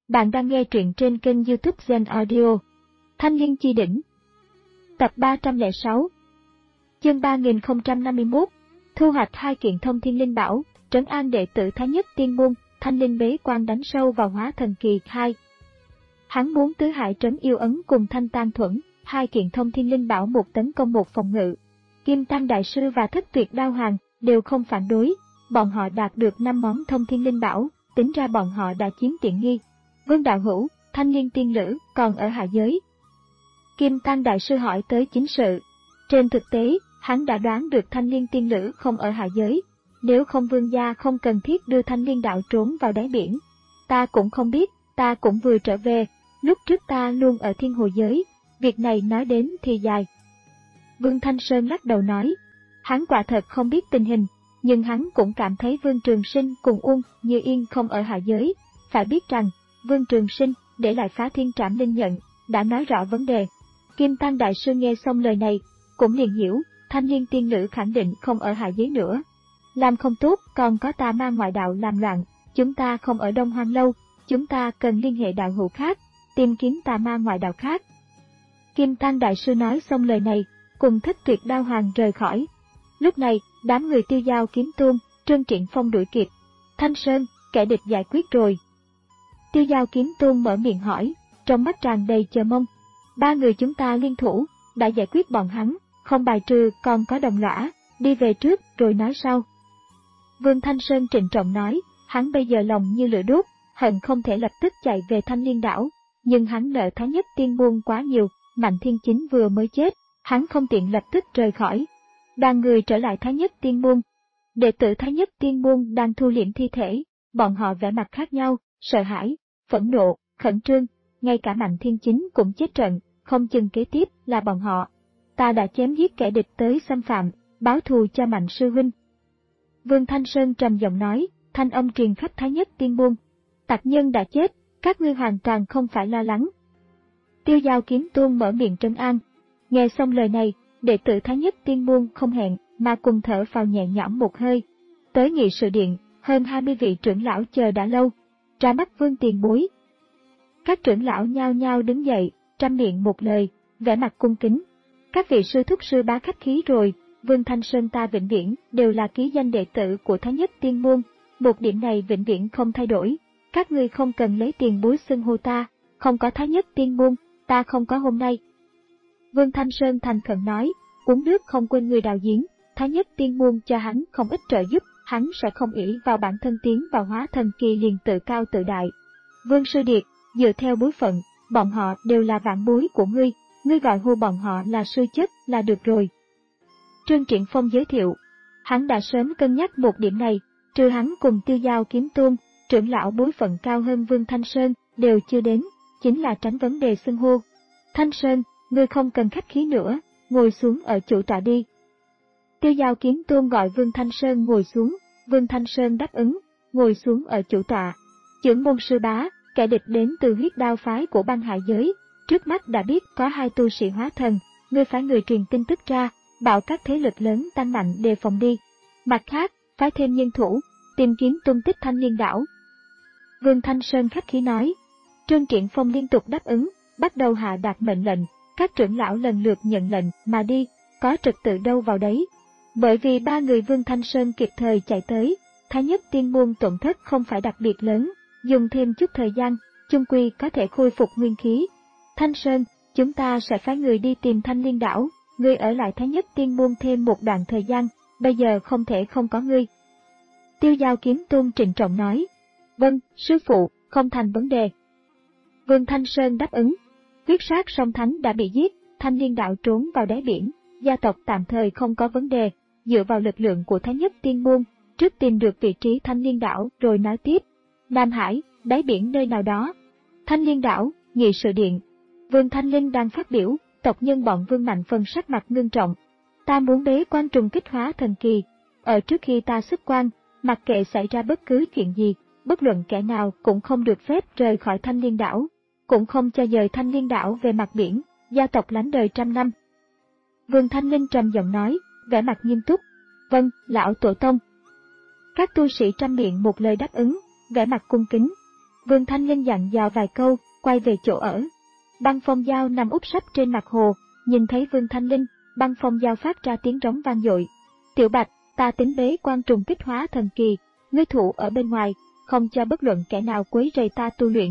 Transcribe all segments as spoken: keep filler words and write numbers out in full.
Bạn đang nghe truyện trên kênh YouTube Zen Audio. Thanh Liên Chi Đỉnh. Tập ba trăm lẻ sáu. Chương ba nghìn không trăm năm mươi mốt. Thu hoạch hai kiện thông thiên linh bảo, trấn an đệ tử Thái Nhất Tiên Môn, Thanh Linh bế quan đánh sâu vào Hóa Thần Kỳ hai. Hắn muốn tứ hải trấn yêu ấn cùng thanh tan thuẫn, hai kiện thông thiên linh bảo một tấn công một phòng ngự. Kim Tăng Đại Sư và Thất Tuyệt Đao Hoàng đều không phản đối, bọn họ đạt được năm món thông thiên linh bảo, tính ra bọn họ đã chiếm tiện nghi. Vương Đạo Hữu, Thanh Liên Tiên Lữ còn ở hạ giới. Kim Tăng Đại Sư hỏi tới chính sự. Trên thực tế, hắn đã đoán được Thanh Liên Tiên Lữ không ở hạ giới. Nếu không Vương gia không cần thiết đưa Thanh Liên đạo trốn vào đáy biển. Ta cũng không biết, ta cũng vừa trở về, lúc trước ta luôn ở Thiên Hồ giới, việc này nói đến thì dài. Vương Thanh Sơn lắc đầu nói, hắn quả thật không biết tình hình, nhưng hắn cũng cảm thấy Vương Trường Sinh cùng Uông Như Yên không ở hạ giới. Phải biết rằng, Vương Trường Sinh để lại Phá Thiên Trảm Linh Nhận, đã nói rõ vấn đề. Kim Tăng Đại Sư nghe xong lời này, cũng liền hiểu, Thanh Liên Tiên Lữ khẳng định không ở hạ giới nữa. Làm không tốt, còn có tà ma ngoại đạo làm loạn, chúng ta không ở Đông Hoang lâu, chúng ta cần liên hệ đạo hữu khác, tìm kiếm tà ma ngoại đạo khác. Kim Tăng Đại Sư nói xong lời này, cùng Thất Tuyệt Đao Hoàng rời khỏi. Lúc này, đám người Tiêu Giao Kiếm Tôn, Trương Triển Phong đuổi kịp. Thanh Sơn, kẻ địch giải quyết rồi. Tiêu Giao Kiếm Tôn mở miệng hỏi, trong mắt tràn đầy chờ mong. Ba người chúng ta liên thủ, đã giải quyết bọn hắn, không bài trừ còn có đồng lõa, đi về trước rồi nói sau. Vương Thanh Sơn trịnh trọng nói, hắn bây giờ lòng như lửa đốt, hận không thể lập tức chạy về Thanh Liên đảo, nhưng hắn nợ Thái Nhất Tiên Môn quá nhiều, Mạnh Thiên Chính vừa mới chết, hắn không tiện lập tức rời khỏi. Đoàn người trở lại Thái Nhất Tiên Môn. Đệ tử Thái Nhất Tiên Môn đang thu liệm thi thể, bọn họ vẻ mặt khác nhau, sợ hãi, phẫn nộ, khẩn trương, ngay cả Mạnh Thiên Chính cũng chết trận, không chừng kế tiếp là bọn họ. Ta đã chém giết kẻ địch tới xâm phạm, báo thù cho Mạnh sư huynh. Vương Thanh Sơn trầm giọng nói, thanh âm truyền khắp Thái Nhất Tiên Môn. Tặc nhân đã chết, các ngươi hoàn toàn không phải lo lắng. Tiêu Giao Kiếm Tôn mở miệng trấn an. Nghe xong lời này, đệ tử Thái Nhất Tiên Môn không hẹn mà cùng thở phào nhẹ nhõm một hơi. Tới nghị sự điện, hơn hai mươi vị trưởng lão chờ đã lâu. Ra mắt Vương tiền bối. Các trưởng lão nhao nhao đứng dậy, trăm miệng một lời, vẻ mặt cung kính. Các vị sư thúc sư bá khách khí rồi, Vương Thanh Sơn ta vĩnh viễn đều là ký danh đệ tử của Thái Nhất Tiên Môn, một điểm này vĩnh viễn không thay đổi. Các ngươi không cần lấy tiền bối xưng hô ta, không có Thái Nhất Tiên Môn, ta không có hôm nay. Vương Thanh Sơn thành khẩn nói, uống nước không quên người đào giếng, Thái Nhất Tiên Môn cho hắn không ít trợ giúp, hắn sẽ không ỷ vào bản thân tiến vào Hóa Thần Kỳ liền tự cao tự đại. Vương Sư Điệt, dựa theo bối phận, bọn họ đều là vạn bối của ngươi, ngươi gọi hô bọn họ là sư chất là được rồi. Trương Triển Phong giới thiệu, hắn đã sớm cân nhắc một điểm này, trừ hắn cùng Tiêu Giao Kiếm Tôn, trưởng lão bối phận cao hơn Vương Thanh Sơn, đều chưa đến, chính là tránh vấn đề xưng hô. Thanh Sơn, ngươi không cần khách khí nữa, ngồi xuống ở chủ tọa đi. Tiêu Giao Kiếm Tôn gọi Vương Thanh Sơn ngồi xuống, Vương Thanh Sơn đáp ứng, ngồi xuống ở chủ tọa. Trưởng môn sư bá, kẻ địch đến từ huyết đao phái của băng hải giới, trước mắt đã biết có hai tu sĩ hóa thần, ngươi phái người truyền tin tức ra, bảo các thế lực lớn tăng mạnh đề phòng đi. Mặt khác, phái thêm nhân thủ, tìm kiếm tung tích Thanh Liên đảo. Vương Thanh Sơn khách khí nói. Trương Triển Phong liên tục đáp ứng, bắt đầu hạ đạt mệnh lệnh, các trưởng lão lần lượt nhận lệnh mà đi, có trật tự đâu vào đấy. Bởi vì ba người Vương Thanh Sơn kịp thời chạy tới, Thái Nhất Tiên Môn tổn thất không phải đặc biệt lớn, dùng thêm chút thời gian, chung quy có thể khôi phục nguyên khí. Thanh Sơn, chúng ta sẽ phái người đi tìm Thanh Liên đảo, ngươi ở lại Thái Nhất Tiên Môn thêm một đoạn thời gian, bây giờ không thể không có ngươi. Tiêu Giao Kiếm Tôn trịnh trọng nói, vâng, sư phụ, không thành vấn đề. Vương Thanh Sơn đáp ứng, huyết sát song thánh đã bị giết, Thanh Liên đạo trốn vào đáy biển, gia tộc tạm thời không có vấn đề, dựa vào lực lượng của Thái Nhất Tiên Môn, trước tìm được vị trí Thanh Liên đảo rồi nói tiếp. Nam Hải, đáy biển nơi nào đó. Thanh Liên đảo, nghị sự điện. Vương Thanh Linh đang phát biểu, tộc nhân bọn Vương Mạnh Phân sắc mặt ngưng trọng. Ta muốn bế quan trùng kích Hóa Thần Kỳ. Ở trước khi ta xuất quan, mặc kệ xảy ra bất cứ chuyện gì, bất luận kẻ nào cũng không được phép rời khỏi Thanh Liên đảo, cũng không cho dời Thanh Liên đảo về mặt biển, gia tộc lánh đời trăm năm. Vương Thanh Linh trầm giọng nói, vẻ mặt nghiêm túc. Vâng, lão tổ tông. Các tu sĩ trăm miệng một lời đáp ứng, vẻ mặt cung kính. Vương Thanh Linh dặn dò vài câu, quay về chỗ ở. Băng Phong Dao nằm úp sấp trên mặt hồ, nhìn thấy Vương Thanh Linh, Băng Phong Dao phát ra tiếng rống vang dội. Tiểu Bạch, ta tính bế quan trùng kích hóa thần kỳ, ngươi thủ ở bên ngoài, không cho bất luận kẻ nào quấy rầy ta tu luyện.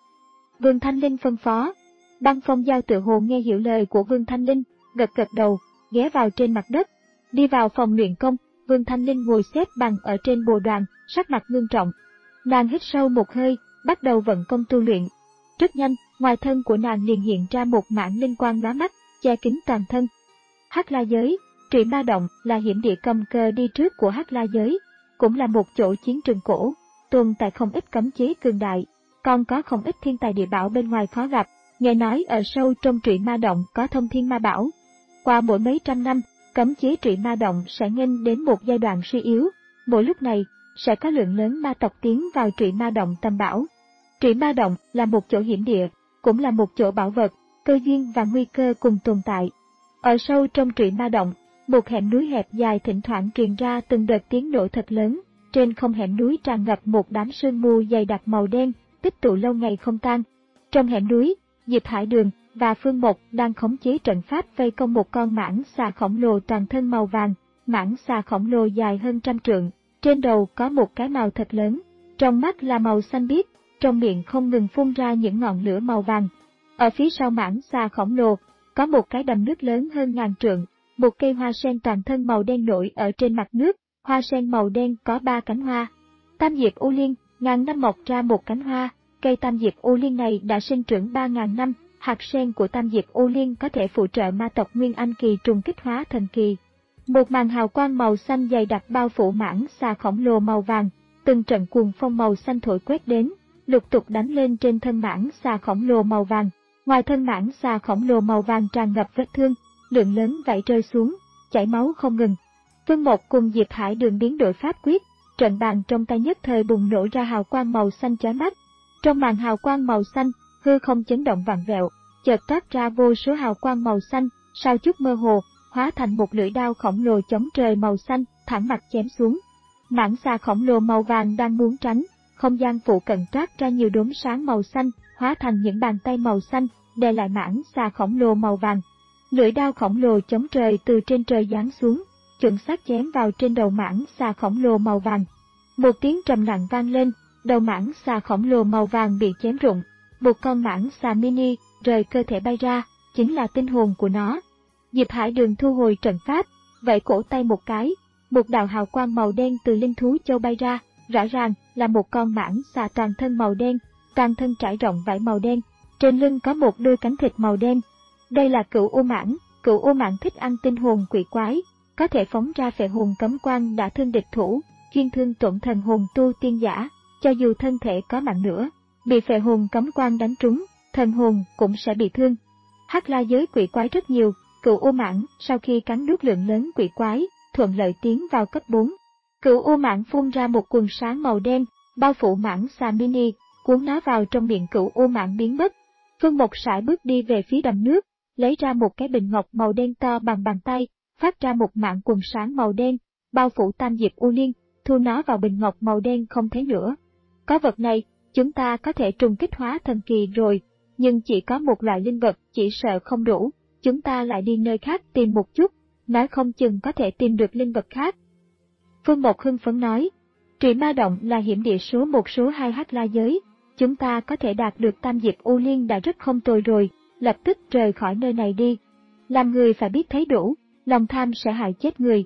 Vương Thanh Linh phân phó. Băng Phong Dao tự hồ nghe hiểu lời của Vương Thanh Linh, gật gật đầu, ghé vào trên mặt đất. Đi vào phòng luyện công, Vương Thanh Linh ngồi xếp bằng ở trên bồ đoàn, sắc mặt ngưng trọng. Nàng hít sâu một hơi, bắt đầu vận công tu luyện. Rất nhanh, ngoài thân của nàng liền hiện ra một mảng linh quang lóa mắt, che kín toàn thân. Hắc La Giới, Trụy Ma Động là hiểm địa cầm cờ đi trước của Hắc La Giới, cũng là một chỗ chiến trường cổ, tồn tại không ít cấm chế cường đại, còn có không ít thiên tài địa bảo bên ngoài khó gặp. Nghe nói ở sâu trong Trụy Ma Động có thông thiên ma bảo. Qua mỗi mấy trăm năm, cấm chế Trụy Ma Động sẽ nghênh đến một giai đoạn suy yếu, mỗi lúc này sẽ có lượng lớn ma tộc tiến vào Trụy Ma Động tầm bảo. Trụy Ma Động là một chỗ hiểm địa, cũng là một chỗ bảo vật, cơ duyên và nguy cơ cùng tồn tại. Ở sâu trong Trụy Ma Động, một hẻm núi hẹp dài thỉnh thoảng truyền ra từng đợt tiếng nổ thật lớn, trên không hẻm núi tràn ngập một đám sương mù dày đặc màu đen, tích tụ lâu ngày không tan. Trong hẻm núi, Diệp Hải Đường và Phương Mộc đang khống chế trận pháp vây công một con mãng xà khổng lồ toàn thân màu vàng. Mãng xà khổng lồ dài hơn trăm trượng, trên đầu có một cái mào thật lớn, trong mắt là màu xanh biếc, trong miệng không ngừng phun ra những ngọn lửa màu vàng. Ở phía sau mãng xà khổng lồ, có một cái đầm nước lớn hơn ngàn trượng, một cây hoa sen toàn thân màu đen nổi ở trên mặt nước, hoa sen màu đen có ba cánh hoa. Tam diệp u liên, ngàn năm mọc ra một cánh hoa, cây tam diệp u liên này đã sinh trưởng ba ngàn năm, hạt sen của tam diệp u liên có thể phụ trợ ma tộc Nguyên Anh kỳ trùng kích hóa thần kỳ. Một màn hào quang màu xanh dày đặc bao phủ mãng xà khổng lồ màu vàng, từng trận cuồng phong màu xanh thổi quét đến, lục tục đánh lên trên thân mãng xà khổng lồ màu vàng. Ngoài thân mãng xà khổng lồ màu vàng tràn ngập vết thương, lượng lớn vảy rơi xuống, chảy máu không ngừng. Phương Mộc cùng Diệp Hải Đường biến đổi pháp quyết, trận bàn trong tay nhất thời bùng nổ ra hào quang màu xanh chói mắt. Trong màn hào quang màu xanh, hư không chấn động vặn vẹo, chợt toát ra vô số hào quang màu xanh, sao chút mơ hồ, hóa thành một lưỡi đao khổng lồ chống trời màu xanh, thẳng mặt chém xuống. Mãng xà khổng lồ màu vàng đang muốn tránh, không gian phụ cận toát ra nhiều đốm sáng màu xanh, hóa thành những bàn tay màu xanh, đè lại mãng xà khổng lồ màu vàng. Lưỡi đao khổng lồ chống trời từ trên trời giáng xuống, chuẩn xác chém vào trên đầu mãng xà khổng lồ màu vàng. Một tiếng trầm nặng vang lên, đầu mãng xà khổng lồ màu vàng bị chém rụng. Một con mãng xà mini rời cơ thể bay ra, chính là tinh hồn của nó. Diệp Hải Đường thu hồi trận pháp, vẫy cổ tay một cái, một đạo hào quang màu đen từ linh thú châu bay ra, rõ ràng là một con mãng xà toàn thân màu đen, toàn thân trải rộng vảy màu đen, trên lưng có một đôi cánh thịt màu đen. Đây là Cửu U Mãng, Cửu U Mãng thích ăn tinh hồn quỷ quái, có thể phóng ra phệ hồn cấm quang đã thương địch thủ, chuyên thương tổn thần hồn tu tiên giả, cho dù thân thể có mạnh nữa, bị phệ hồn cấm quang đánh trúng, thần hồn cũng sẽ bị thương. Hắc La Giới quỷ quái rất nhiều, Cửu U Mãng sau khi cắn nuốt lượng lớn quỷ quái, thuận lợi tiến vào cấp bốn. Cửu U Mãng phun ra một quần sáng màu đen, bao phủ mãng xà mini, cuốn nó vào trong miệng Cửu U Mãng biến mất. Phương Mộc sải bước đi về phía đầm nước, lấy ra một cái bình ngọc màu đen to bằng bàn tay, phát ra một mảng quần sáng màu đen, bao phủ tam diệp u liên, thu nó vào bình ngọc màu đen không thấy nữa. Có vật này, chúng ta có thể trùng kích hóa thần kỳ rồi, nhưng chỉ có một loại linh vật chỉ sợ không đủ, chúng ta lại đi nơi khác tìm một chút, nói không chừng có thể tìm được linh vật khác. Phương Mộc hưng phấn nói, Trụy Ma Động là hiểm địa số một số hai Hắc La Giới, chúng ta có thể đạt được tam diệp u liên đã rất không tồi rồi, lập tức rời khỏi nơi này đi. Làm người phải biết thấy đủ, lòng tham sẽ hại chết người.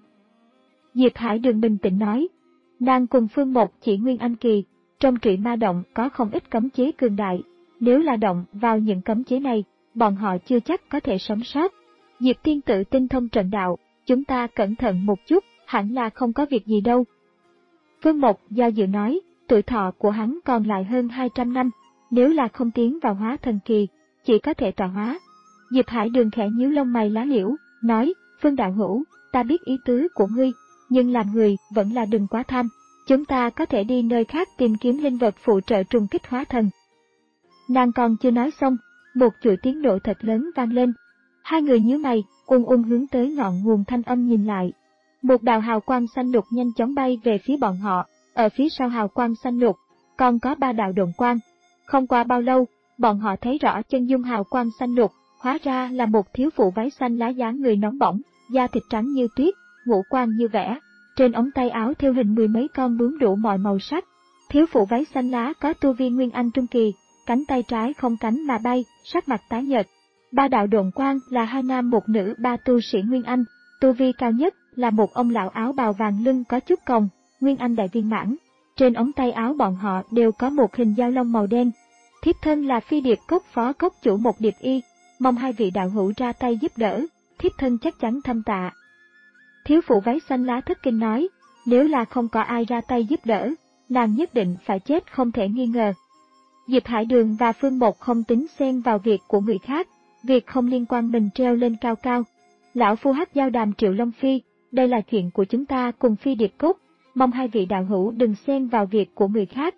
Diệp Hải Đường bình tĩnh nói, nàng cùng Phương Mộc chỉ Nguyên Anh kỳ, trong Trụy Ma Động có không ít cấm chế cường đại, nếu là động vào những cấm chế này, bọn họ chưa chắc có thể sống sót. Diệp tiên tử tinh thông trận đạo, chúng ta cẩn thận một chút, hẳn là không có việc gì đâu. Phương Mộc do dự nói, tuổi thọ của hắn còn lại hơn hai trăm năm, nếu là không tiến vào hóa thần kỳ, chỉ có thể tọa hóa. Diệp Hải Đường khẽ nhíu lông mày lá liễu, nói, Phương đạo hữu, ta biết ý tứ của ngươi, nhưng làm người vẫn là đừng quá tham, chúng ta có thể đi nơi khác tìm kiếm linh vật phụ trợ trùng kích hóa thần. Nàng còn chưa nói xong, một chuỗi tiếng nổ thật lớn vang lên. Hai người nhíu mày, ung ung hướng tới ngọn nguồn thanh âm nhìn lại. Một đạo hào quang xanh lục nhanh chóng bay về phía bọn họ, ở phía sau hào quang xanh lục, còn có ba đạo độn quang, Không qua bao lâu, bọn họ thấy rõ chân dung hào quang xanh lục, hóa ra là một thiếu phụ váy xanh lá dáng người nóng bỏng, da thịt trắng như tuyết, ngũ quan như vẽ. Trên ống tay áo thêu hình mười mấy con bướm đủ mọi màu sắc. Thiếu phụ váy xanh lá có tu vi Nguyên Anh trung kỳ, cánh tay trái không cánh mà bay, sắc mặt tái nhợt. Ba đạo độn quang là hai nam một nữ ba tu sĩ Nguyên Anh, tu vi cao nhất là một ông lão áo bào vàng lưng có chút còng, Nguyên Anh đại viên mãn. Trên ống tay áo bọn họ đều có một hình dao long màu đen. Thiếp thân là Phi Điệp Cốc phó cốc chủ Một Điệp Y, mong hai vị đạo hữu ra tay giúp đỡ, thiếp thân chắc chắn thâm tạ. Thiếu phụ váy xanh lá thất kinh nói, nếu là không có ai ra tay giúp đỡ, nàng nhất định phải chết không thể nghi ngờ. Diệp Hải Đường và Phương Mộc không tính xen vào việc của người khác, việc không liên quan mình treo lên cao cao. Lão phu hắc giao đàm Triệu Long Phi, đây là chuyện của chúng ta cùng Phi Điệp Cốc, mong hai vị đạo hữu đừng xen vào việc của người khác.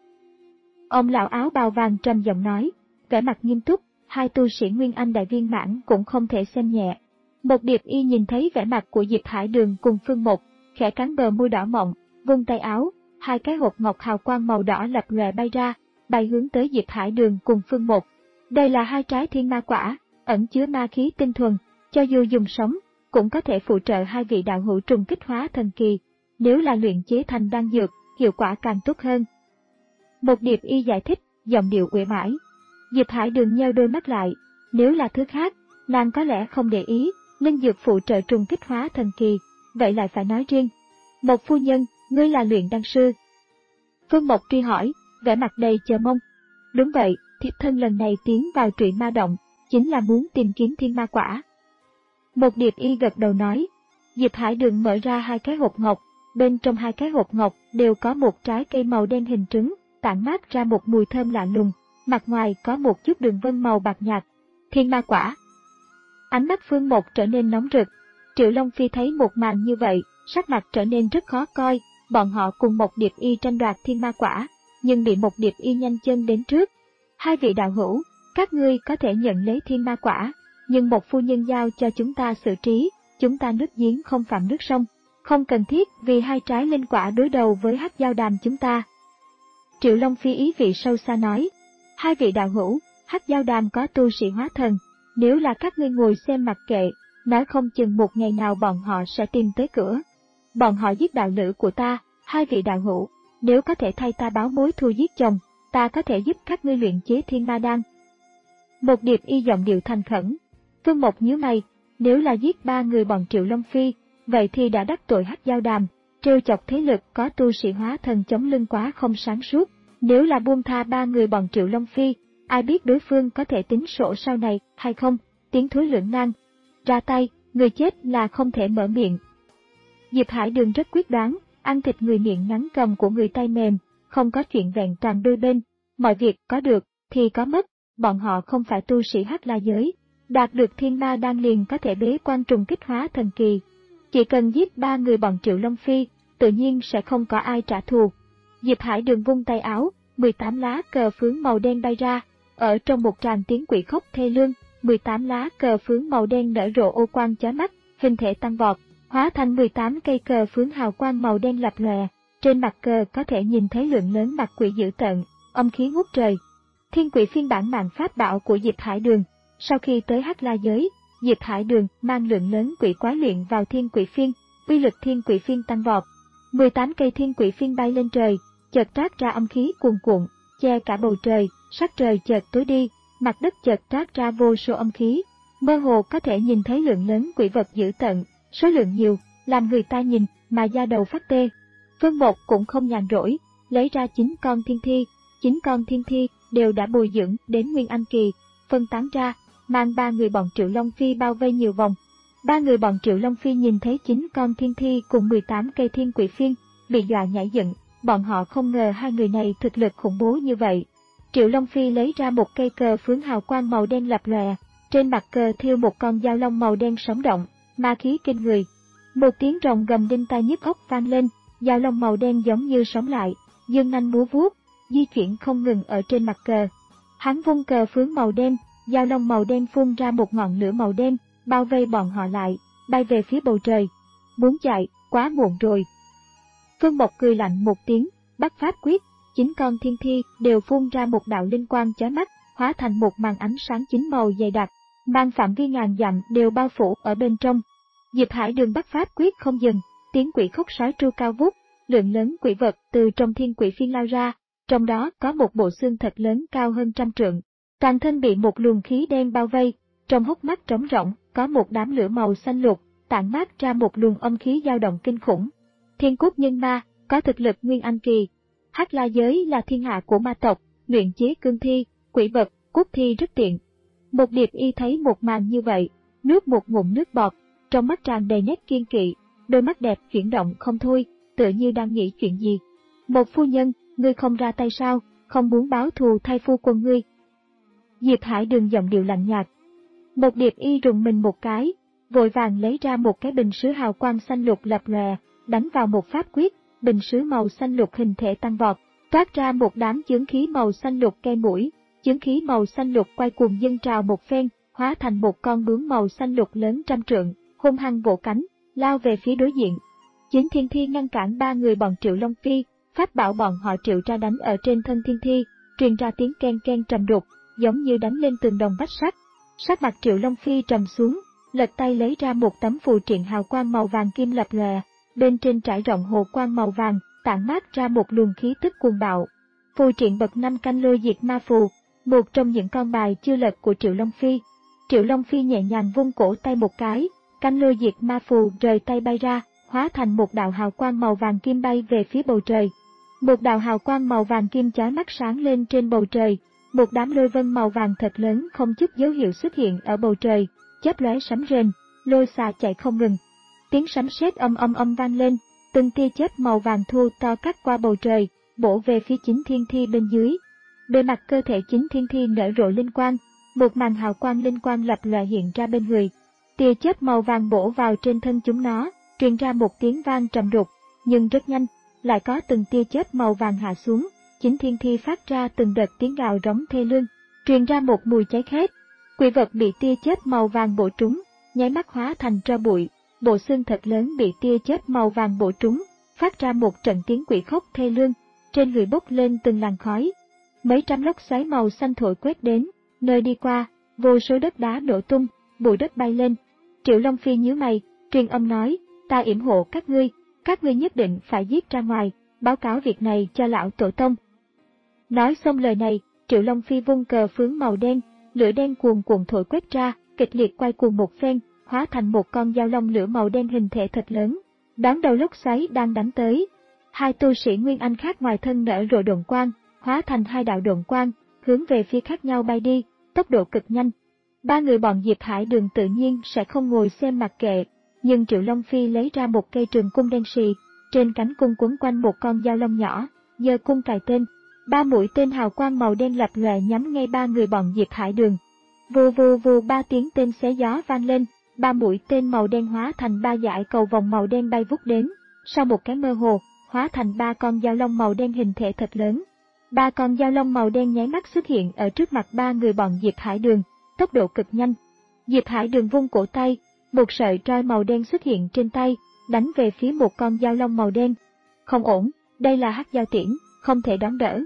Ông lão áo bào vàng trầm giọng nói, vẻ mặt nghiêm túc, hai tu sĩ Nguyên Anh đại viên mãn cũng không thể xem nhẹ. Một Điệp Y nhìn thấy vẻ mặt của Diệp Hải Đường cùng Phương Mộc, khẽ cắn bờ môi đỏ mọng, vung tay áo, hai cái hộp ngọc hào quang màu đỏ lập lòe bay ra, bay hướng tới Diệp Hải Đường cùng Phương Mộc. Đây là hai trái thiên ma quả, ẩn chứa ma khí tinh thuần, cho dù dùng sống, cũng có thể phụ trợ hai vị đạo hữu trùng kích hóa thần kỳ, nếu là luyện chế thành đan dược, hiệu quả càng tốt hơn. Một Điệp Y giải thích, giọng điệu uể oải. Diệp Hải Đường nheo đôi mắt lại, nếu là thứ khác, nàng có lẽ không để ý, nhưng dược phụ trợ trùng kích hóa thần kỳ, vậy lại phải nói riêng. Một phu nhân, ngươi là luyện đan sư. Phương Mộc truy hỏi, vẻ mặt đầy chờ mong. Đúng vậy, thiếp thân lần này tiến vào trụy ma động, chính là muốn tìm kiếm thiên ma quả. Một Điệp Y gật đầu nói. Diệp Hải Đường mở ra hai cái hộp ngọc, bên trong hai cái hộp ngọc đều có một trái cây màu đen hình trứng, tản mát ra một mùi thơm lạ lùng, mặt ngoài có một chút đường vân màu bạc nhạt. Thiên ma quả. Ánh mắt Phương Mộc trở nên nóng rực. Triệu Long Phi thấy một màn như vậy, sắc mặt trở nên rất khó coi, bọn họ cùng Một Điệp Y tranh đoạt thiên ma quả, nhưng bị Một Điệp Y nhanh chân đến trước. Hai vị đạo hữu, các ngươi có thể nhận lấy thiên ma quả, nhưng một phu nhân giao cho chúng ta xử trí, chúng ta nước giếng không phạm nước sông, không cần thiết vì hai trái linh quả đối đầu với hắc giao đàm chúng ta. Triệu Long Phi ý vị sâu xa nói, hai vị đạo hữu, hắc giao đàm có tu sĩ hóa thần, nếu là các ngươi ngồi xem mặc kệ, nói không chừng một ngày nào bọn họ sẽ tìm tới cửa. Bọn họ giết đạo lữ của ta, hai vị đạo hữu, nếu có thể thay ta báo mối thù giết chồng, ta có thể giúp các ngươi luyện chế thiên ma đan. Một Điệp Y giọng điệu thành khẩn. Phương Mộc nhíu mày, nếu là giết ba người bọn Triệu Long Phi, vậy thì đã đắc tội hắc giao đàm, trêu chọc thế lực có tu sĩ hóa thần chống lưng quá không sáng suốt. Nếu là buông tha ba người bọn Triệu Long Phi, ai biết đối phương có thể tính sổ sau này hay không, tiếng thối lưỡng nan. Ra tay, người chết là không thể mở miệng. Diệp Hải Đường rất quyết đoán, ăn thịt người miệng ngắn cầm của người tay mềm, không có chuyện vẹn toàn đôi bên, mọi việc có được thì có mất, bọn họ không phải tu sĩ hắc la giới, đạt được thiên ma đan liền có thể bế quan trùng kích hóa thần kỳ. Chỉ cần giết ba người bọn Triệu Long Phi, tự nhiên sẽ không có ai trả thù. Diệp Hải Đường vung tay áo, mười tám lá cờ phướng màu đen bay ra, ở trong một tràng tiếng quỷ khóc thê lương, mười tám lá cờ phướng màu đen nở rộ ô quang chói mắt, hình thể tăng vọt, hóa thành mười tám cây cờ phướng hào quang màu đen lập lòe, trên mặt cờ có thể nhìn thấy lượng lớn mặt quỷ dữ tợn, âm khí ngút trời. Thiên Quỷ phiên bản mạng pháp bảo của Diệp Hải Đường. Sau khi tới hắc la giới, Diệp Hải Đường mang lượng lớn quỷ quái luyện vào Thiên Quỷ phiên, uy lực Thiên Quỷ phiên tăng vọt. mười tám cây Thiên Quỷ phiên bay lên trời, chợt trát ra âm khí cuồn cuộn, che cả bầu trời, sắc trời chợt tối đi, mặt đất chợt trát ra vô số âm khí, mơ hồ có thể nhìn thấy lượng lớn quỷ vật dữ tợn, số lượng nhiều, làm người ta nhìn mà da đầu phát tê. Phương Mộc cũng không nhàn rỗi, lấy ra chín con thiên thi, chín con thiên thi đều đã bồi dưỡng đến Nguyên Anh kỳ, phân tán ra, mang ba người bọn Triệu Long Phi bao vây nhiều vòng. Ba người bọn Triệu Long Phi nhìn thấy chín con thiên thi cùng mười tám cây Thiên Quỷ phiên, bị dọa nhảy dựng, bọn họ không ngờ hai người này thực lực khủng bố như vậy. Triệu Long Phi lấy ra một cây cờ phướng hào quang màu đen lập lòe, trên mặt cờ thêu một con dao long màu đen sống động, ma khí kinh người. Một tiếng rồng gầm đinh tai nhức óc vang lên, dao long màu đen giống như sống lại, dương nanh múa vuốt, di chuyển không ngừng ở trên mặt cờ. Hắn vung cờ phướng màu đen, dao long màu đen phun ra một ngọn lửa màu đen, bao vây bọn họ lại, bay về phía bầu trời. Muốn chạy, quá muộn rồi. Phương Mộc cười lạnh một tiếng, bắt pháp quyết, chín con thiên thi đều phun ra một đạo linh quang chói mắt, hóa thành một màn ánh sáng chín màu dày đặc, mang phạm vi ngàn dặm đều bao phủ ở bên trong. Diệp Hải Đường bắt pháp quyết không dừng, tiếng quỷ khóc sói tru cao vút, lượng lớn quỷ vật từ trong thiên quỷ phiên lao ra, trong đó có một bộ xương thật lớn cao hơn trăm trượng, toàn thân bị một luồng khí đen bao vây, trong hốc mắt trống rỗng có một đám lửa màu xanh lục, tản mát ra một luồng âm khí dao động kinh khủng. Thiên Cốt Nhân Ma có thực lực nguyên anh kỳ. Hắc La giới là thiên hạ của ma tộc, luyện chế cương thi, quỷ vật, cốt thi rất tiện. Một Điệp Y thấy một màn như vậy, nuốt một ngụm nước bọt, trong mắt tràn đầy nét kiên kỵ, đôi mắt đẹp chuyển động không thôi, tựa như đang nghĩ chuyện gì. Một phu nhân, ngươi không ra tay sao, không muốn báo thù thay phu quân ngươi. Diệp Hải Đường giọng điệu lạnh nhạt. Một Điệp Y rùng mình một cái, vội vàng lấy ra một cái bình sứ hào quang xanh lục lập lòe, đánh vào một pháp quyết, bình sứ màu xanh lục hình thể tăng vọt, toát ra một đám chướng khí màu xanh lục cây mũi, chướng khí màu xanh lục quay cuồng dâng trào một phen, hóa thành một con bướm màu xanh lục lớn trăm trượng, hung hăng vỗ cánh, lao về phía đối diện. Chín thiên thi ngăn cản ba người bọn Triệu Long Phi, pháp bảo bọn họ Triệu ra đánh ở trên thân thiên thi, truyền ra tiếng ken ken trầm đục, giống như đánh lên tường đồng vách sắt. Sắc mặt Triệu Long Phi trầm xuống, lật tay lấy ra một tấm phù triện hào quang màu vàng kim lập lòe, bên trên trải rộng hồ quang màu vàng, tản mát ra một luồng khí tức cuồng bạo. Phù triện bậc năm canh lôi diệt ma phù, một trong những con bài chưa lật của Triệu Long Phi. Triệu Long Phi nhẹ nhàng vung cổ tay một cái, canh lôi diệt ma phù rời tay bay ra, hóa thành một đạo hào quang màu vàng kim bay về phía bầu trời. Một đạo hào quang màu vàng kim chói mắt sáng lên trên bầu trời, một đám lôi vân màu vàng thật lớn không chút dấu hiệu xuất hiện ở bầu trời, chớp lóe sấm rền, lôi xà chạy không ngừng. Tiếng sấm sét âm âm âm vang lên, từng tia chớp màu vàng thu to cắt qua bầu trời, bổ về phía chín thiên thi bên dưới. Bề mặt cơ thể chín thiên thi nở rộ linh quang, một màn hào quang linh quang lập lòe hiện ra bên người. Tia chớp màu vàng bổ vào trên thân chúng nó, truyền ra một tiếng vang trầm đục, nhưng rất nhanh, lại có từng tia chớp màu vàng hạ xuống, chín thiên thi phát ra từng đợt tiếng gào rống thê lương, truyền ra một mùi cháy khét. Quỷ vật bị tia chớp màu vàng bổ trúng, nháy mắt hóa thành tro bụi, bộ xương thật lớn bị tia chớp màu vàng bổ trúng, phát ra một trận tiếng quỷ khóc thê lương, trên người bốc lên từng làn khói. Mấy trăm lốc xoáy màu xanh thổi quét đến, nơi đi qua, vô số đất đá nổ tung, bụi đất bay lên. Triệu Long Phi nhíu mày, truyền âm nói, ta yểm hộ các ngươi, các ngươi nhất định phải giết ra ngoài, báo cáo việc này cho lão tổ tông. Nói xong lời này, Triệu Long Phi vung cờ phướng màu đen, lửa đen cuồn cuộn thổi quét ra, kịch liệt quay cuồng một phen, hóa thành một con dao long lửa màu đen hình thể thật lớn, đón đầu lốc xoáy đang đánh tới. Hai tu sĩ Nguyên Anh khác ngoài thân nở rộ độn quang, hóa thành hai đạo độn quang, hướng về phía khác nhau bay đi, tốc độ cực nhanh. Ba người bọn Diệp Hải Đường tự nhiên sẽ không ngồi xem mặc kệ, nhưng Triệu Long Phi lấy ra một cây trường cung đen xì, trên cánh cung quấn quanh một con dao long nhỏ, giơ cung cài tên. Ba mũi tên hào quang màu đen lập lòe nhắm ngay ba người bọn Diệp Hải Đường. Vù vù vù ba tiếng tên xé gió vang lên, ba mũi tên màu đen hóa thành ba dải cầu vòng màu đen bay vút đến, sau một cái mơ hồ, hóa thành ba con dao long màu đen hình thể thật lớn. Ba con dao long màu đen nháy mắt xuất hiện ở trước mặt ba người bọn Diệp Hải Đường, tốc độ cực nhanh. Diệp Hải Đường vung cổ tay, một sợi trói màu đen xuất hiện trên tay, đánh về phía một con dao long màu đen. Không ổn, đây là hắc giao tiễn, không thể đón đỡ.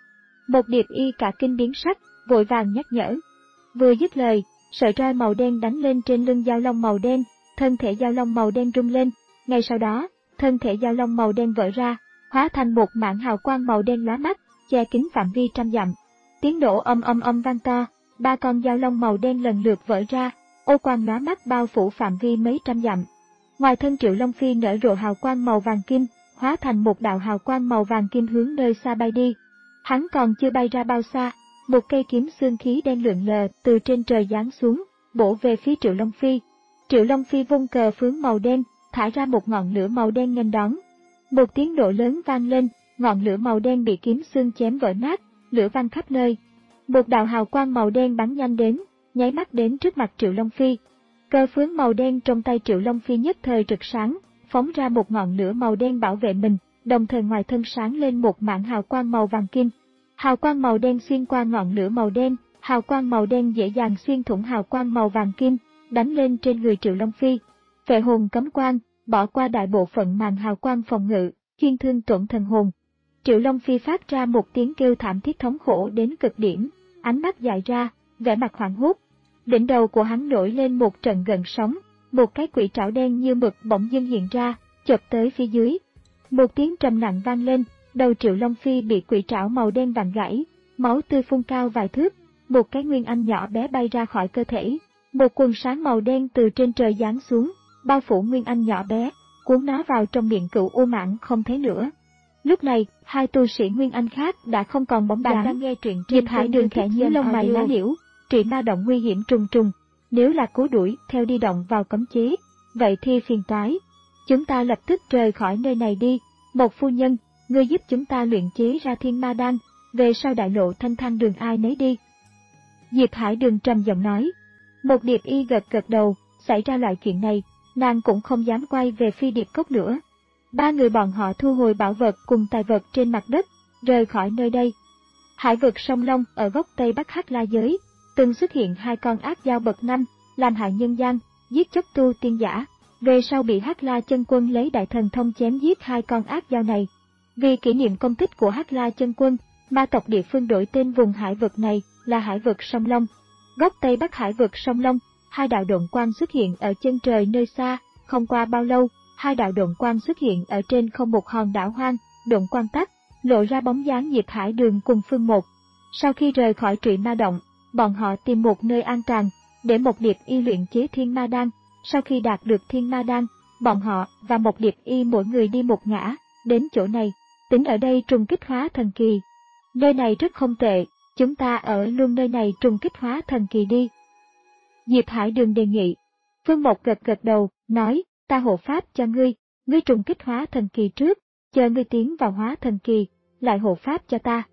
Một Điệp Y cả kinh biến sắc, vội vàng nhắc nhở. Vừa dứt lời, sợi trói màu đen đánh lên trên lưng dao long màu đen, thân thể dao long màu đen rung lên, ngay sau đó, thân thể dao long màu đen vỡ ra, hóa thành một mảng hào quang màu đen lóa mắt, che kín phạm vi trăm dặm. Tiếng nổ âm âm âm vang to, ba con dao long màu đen lần lượt vỡ ra, ô quang lóa mắt bao phủ phạm vi mấy trăm dặm. Ngoài thân Triệu Long Phi nở rộ hào quang màu vàng kim, hóa thành một đạo hào quang màu vàng kim hướng nơi xa bay đi. Hắn còn chưa bay ra bao xa, một cây kiếm xương khí đen lượn lờ từ trên trời giáng xuống, bổ về phía Triệu Long Phi. Triệu Long Phi vung cờ phướng màu đen, thả ra một ngọn lửa màu đen nghênh đón. Một tiếng nổ lớn vang lên, ngọn lửa màu đen bị kiếm xương chém vỡ nát, lửa văng khắp nơi. Một đạo hào quang màu đen bắn nhanh đến, nháy mắt đến trước mặt Triệu Long Phi. Cờ phướng màu đen trong tay Triệu Long Phi nhất thời rực sáng, phóng ra một ngọn lửa màu đen bảo vệ mình, đồng thời ngoài thân sáng lên một mảng hào quang màu vàng kim. Hào quang màu đen xuyên qua ngọn lửa màu đen, hào quang màu đen dễ dàng xuyên thủng hào quang màu vàng kim, đánh lên trên người Triệu Long Phi. Phệ hồn cấm quang, bỏ qua đại bộ phận màn hào quang phòng ngự, chuyên thương tổn thần hồn. Triệu Long Phi phát ra một tiếng kêu thảm thiết thống khổ đến cực điểm, ánh mắt dại ra, vẻ mặt hoảng hốt. Đỉnh đầu của hắn nổi lên một trận gợn sóng, một cái quỷ trảo đen như mực bỗng dưng hiện ra, chộp tới phía dưới. Một tiếng trầm nặng vang lên, đầu Triệu Long Phi bị quỷ trảo màu đen vặn gãy, máu tươi phun cao vài thước, một cái nguyên anh nhỏ bé bay ra khỏi cơ thể. Một quần sáng màu đen từ trên trời giáng xuống, bao phủ nguyên anh nhỏ bé, cuốn nó vào trong miệng Cửu U Mãng không thấy nữa. Lúc này, hai tu sĩ nguyên anh khác đã không còn bóng dáng. Đang nghe truyện trên Diệp Hải Đường khẽ nhíu lông mày lá liễu, trụy ma động nguy hiểm trùng trùng, nếu là cố đuổi theo đi động vào cấm chế, vậy thì phiền toái. Chúng ta lập tức rời khỏi nơi này đi. Một phu nhân, ngươi giúp chúng ta luyện chế ra thiên ma đan, về sau đại lộ thanh thang đường ai nấy đi. Diệp Hải Đường trầm giọng nói. Một điệp y gật gật đầu, xảy ra loại chuyện này, nàng cũng không dám quay về phi điệp cốc nữa. Ba người bọn họ thu hồi bảo vật cùng tài vật trên mặt đất, rời khỏi nơi đây. Hải vực sông Long ở góc tây bắc Hắc La giới, từng xuất hiện hai con ác dao bậc năm, làm hại nhân gian, giết chóc tu tiên giả. Về sau bị Hắc La chân quân lấy đại thần thông chém giết hai con ác dao này. Vì kỷ niệm công tích của Hắc La chân quân, ma tộc địa phương đổi tên vùng hải vực này là Hải vực sông Long. Góc tây bắc Hải vực sông Long, hai đạo độn quang xuất hiện ở chân trời nơi xa, không qua bao lâu, hai đạo độn quang xuất hiện ở trên không một hòn đảo hoang, độn quang tắt, lộ ra bóng dáng Diệp Hải Đường cùng Phương Một. Sau khi rời khỏi trụy ma động, bọn họ tìm một nơi an toàn, để một điệp y luyện chế thiên ma đan. Sau khi đạt được thiên ma đan, bọn họ và một điệp y mỗi người đi một ngã, đến chỗ này, tính ở đây trùng kích hóa thần kỳ. Nơi này rất không tệ, chúng ta ở luôn nơi này trùng kích hóa thần kỳ đi. Diệp Hải Đường đề nghị. Phương Một gật gật đầu, nói, ta hộ pháp cho ngươi, ngươi trùng kích hóa thần kỳ trước, chờ ngươi tiến vào hóa thần kỳ, lại hộ pháp cho ta.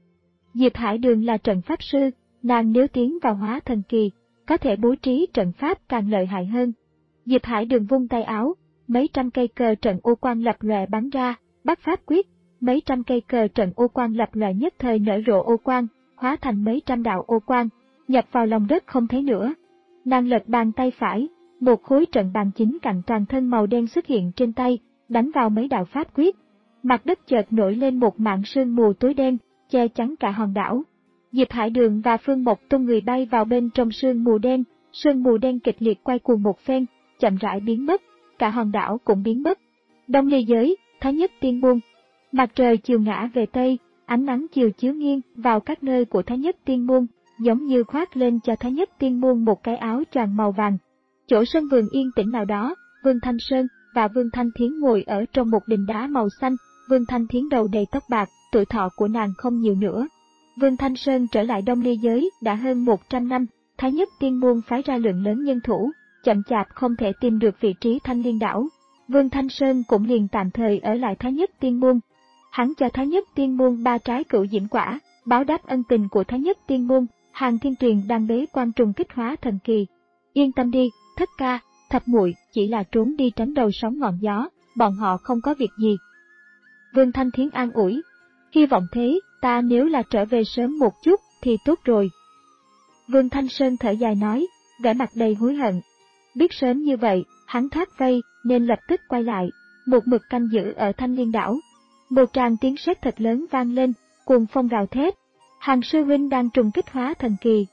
Diệp Hải Đường là trận pháp sư, nàng nếu tiến vào hóa thần kỳ, có thể bố trí trận pháp càng lợi hại hơn. Diệp Hải Đường vung tay áo, mấy trăm cây cờ trận ô quang lập lòe bắn ra, bắt pháp quyết, mấy trăm cây cờ trận ô quang lập lòe nhất thời nở rộ ô quang, hóa thành mấy trăm đạo ô quang, nhập vào lòng đất không thấy nữa. Nàng lật bàn tay phải, một khối trận bàn chính cạnh toàn thân màu đen xuất hiện trên tay, đánh vào mấy đạo pháp quyết. Mặt đất chợt nổi lên một mảng sương mù tối đen, che chắn cả hòn đảo. Diệp Hải Đường và Phương Mộc tung người bay vào bên trong sương mù đen, sương mù đen kịch liệt quay cuồng một phen, chậm rãi biến mất, cả hòn đảo cũng biến mất. Đông Ly giới, Thái Nhất Tiên Môn. Mặt trời chiều ngã về tây, ánh nắng chiều chiếu nghiêng vào các nơi của Thái Nhất Tiên Môn, giống như khoác lên cho Thái Nhất Tiên Môn một cái áo choàng màu vàng. Chỗ sân vườn yên tĩnh nào đó, Vương Thanh Sơn và Vương Thanh Thiến ngồi ở trong một đình đá màu xanh. Vương Thanh Thiến đầu đầy tóc bạc, tuổi thọ của nàng không nhiều nữa. Vương Thanh Sơn trở lại Đông Ly giới đã hơn một trăm năm, Thái Nhất Tiên Môn phái ra lượng lớn nhân thủ, chậm chạp không thể tìm được vị trí Thanh Liên đảo. Vương Thanh Sơn cũng liền tạm thời ở lại Thái Nhất Tiên Môn. Hắn cho Thái Nhất Tiên Môn ba trái cửu diễm quả, báo đáp ân tình của Thái Nhất Tiên Môn. Hàng Thiên Tuyền đang bế quan trùng kích hóa thần kỳ. Yên tâm đi, Thất ca, Thập muội chỉ là trốn đi tránh đầu sóng ngọn gió, bọn họ không có việc gì. Vương Thanh Thiến an ủi, hy vọng thế, ta nếu là trở về sớm một chút thì tốt rồi. Vương Thanh Sơn thở dài nói, vẻ mặt đầy hối hận. Biết sớm như vậy, hắn thoát vây nên lập tức quay lại, một mực canh giữ ở Thanh Liên đảo. Một tràng tiếng sét thật lớn vang lên, cuồng phong gào thét. Hàng sư huynh đang trùng kích hóa thần kỳ.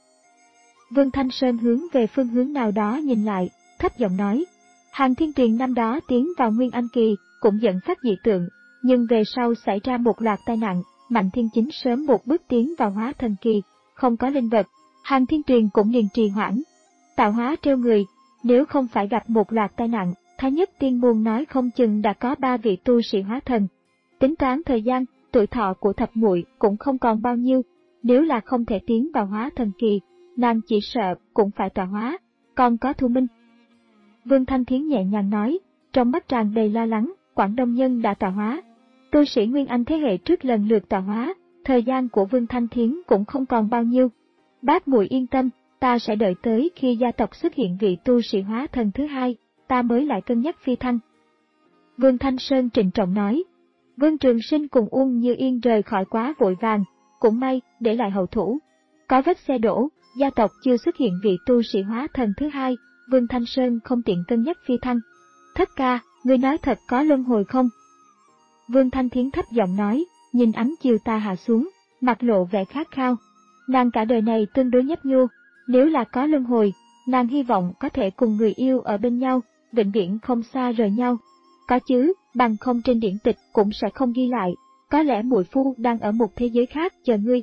Vương Thanh Sơn hướng về phương hướng nào đó nhìn lại, thấp giọng nói. Hàng Thiên Tuyền năm đó tiến vào Nguyên Anh kỳ, cũng dẫn phát dị tượng, nhưng về sau xảy ra một loạt tai nạn, Mạnh Thiên Chính sớm một bước tiến vào hóa thần kỳ, không có linh vật. Hàng Thiên Tuyền cũng liền trì hoãn. Tạo hóa trêu người, nếu không phải gặp một loạt tai nạn, Thái Nhất Tiên Môn nói không chừng đã có ba vị tu sĩ hóa thần. Tính toán thời gian, tuổi thọ của Thập muội cũng không còn bao nhiêu, nếu là không thể tiến vào hóa thần kỳ, nàng chỉ sợ cũng phải tọa hóa, còn có Thu Minh. Vương Thanh Thiến nhẹ nhàng nói, trong mắt tràn đầy lo lắng, Quảng Đông Nhân đã tọa hóa. Tu sĩ Nguyên Anh thế hệ trước lần lượt tọa hóa, thời gian của Vương Thanh Thiến cũng không còn bao nhiêu. Bác muội yên tâm, ta sẽ đợi tới khi gia tộc xuất hiện vị tu sĩ hóa thần thứ hai, ta mới lại cân nhắc phi thăng. Vương Thanh Sơn trịnh trọng nói. Vương Trường Sinh cùng Uông Như Yên rời khỏi quá vội vàng, cũng may, để lại hậu thủ. Có vết xe đổ, gia tộc chưa xuất hiện vị tu sĩ hóa thần thứ hai, Vương Thanh Sơn không tiện cân nhắc phi thăng. Thất ca, ngươi nói thật có luân hồi không? Vương Thanh Thiến thấp giọng nói, nhìn ánh chiều tà hạ xuống, mặt lộ vẻ khát khao. Nàng cả đời này tương đối nhấp nhô, nếu là có luân hồi, nàng hy vọng có thể cùng người yêu ở bên nhau, vĩnh viễn không xa rời nhau. Có chứ, bằng không trên điển tịch cũng sẽ không ghi lại, có lẽ muội phu đang ở một thế giới khác chờ ngươi.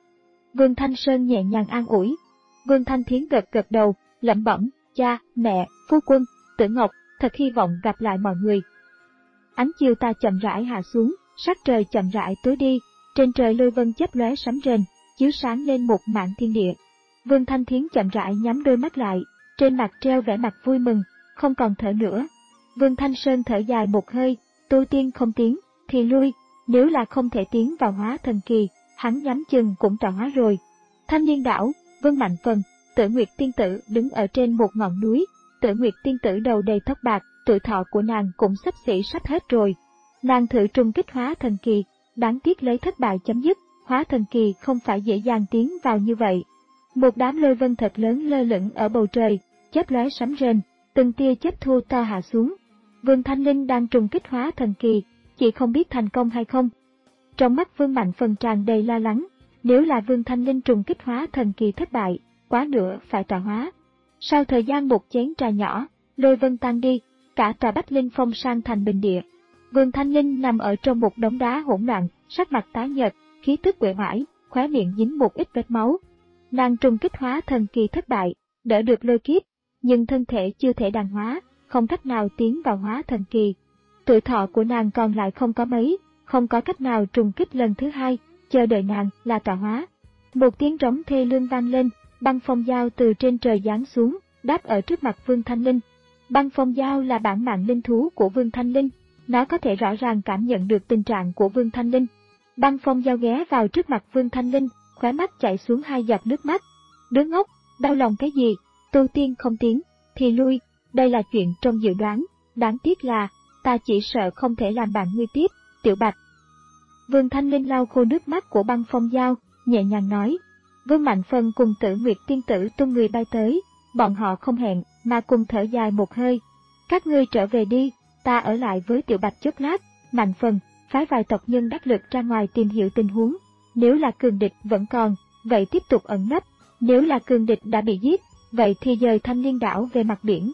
Vương Thanh Sơn nhẹ nhàng an ủi. Vương Thanh Thiến gật gật đầu, lẩm bẩm, cha, mẹ, phu quân, Tử Ngọc, thật hy vọng gặp lại mọi người. Ánh chiều tà chậm rãi hạ xuống, sắc trời chậm rãi tối đi, trên trời lôi vân chớp lóe sấm rền, chiếu sáng lên một mảng thiên địa. Vương Thanh Thiến chậm rãi nhắm đôi mắt lại, trên mặt treo vẻ mặt vui mừng, không còn thở nữa. Vương Thanh Sơn thở dài một hơi, tu tiên không tiến, thì lui, nếu là không thể tiến vào hóa thần kỳ, hắn nhắm chừng cũng tạo hóa rồi. Thanh Liên đảo, Vương Mạnh Phần, Tử Nguyệt tiên tử đứng ở trên một ngọn núi, Tử Nguyệt tiên tử đầu đầy tóc bạc, tuổi thọ của nàng cũng sắp xỉ sắp hết rồi. Nàng thử trùng kích hóa thần kỳ, đáng tiếc lấy thất bại chấm dứt, hóa thần kỳ không phải dễ dàng tiến vào như vậy. Một đám lôi vân thật lớn lơ lửng ở bầu trời, chớp lóe sấm rền, từng tia chớp thu to hạ xuống. Vương Thanh Linh đang trùng kích hóa thần kỳ, chỉ không biết thành công hay không. Trong mắt Vương Mạnh Phần tràn đầy lo lắng, nếu là Vương Thanh Linh trùng kích hóa thần kỳ thất bại, quá nữa phải tọa hóa. Sau thời gian một chén trà nhỏ, lôi vân tan đi, cả tòa Bách Linh Phong sang thành bình địa. Vương Thanh Linh nằm ở trong một đống đá hỗn loạn, sắc mặt tái nhợt, khí tức uể oải, khóe miệng dính một ít vết máu. Nàng trùng kích hóa thần kỳ thất bại, đỡ được lôi kiếp, nhưng thân thể chưa thể đàn hóa, không cách nào tiến vào hóa thần kỳ. Tuổi thọ của nàng còn lại không có mấy, không có cách nào trùng kích lần thứ hai, chờ đợi nàng là tọa hóa. Một tiếng rống thê lương vang lên, băng phong dao từ trên trời giáng xuống, đáp ở trước mặt Vương Thanh Linh. Băng phong dao là bản mạng linh thú của Vương Thanh Linh, nó có thể rõ ràng cảm nhận được tình trạng của Vương Thanh Linh. Băng phong dao ghé vào trước mặt Vương Thanh Linh, khóe mắt chảy xuống hai giọt nước mắt. Đứa ngốc, đau lòng cái gì, tu tiên không tiến, thì lui, đây là chuyện trong dự đoán, đáng tiếc là, ta chỉ sợ không thể làm bạn ngươi tiếp, Tiểu Bạch. Vương Thanh Linh lau khô nước mắt của băng phong dao, nhẹ nhàng nói. Vương Mạnh Phần cùng Tử Nguyệt tiên tử tung người bay tới, bọn họ không hẹn, mà cùng thở dài một hơi. Các ngươi trở về đi, ta ở lại với Tiểu Bạch chốc lát. Mạnh Phần, phái vài tộc nhân đắc lực ra ngoài tìm hiểu tình huống. Nếu là cường địch vẫn còn, vậy tiếp tục ẩn nấp. Nếu là cường địch đã bị giết, vậy thì dời Thanh Liên đảo về mặt biển.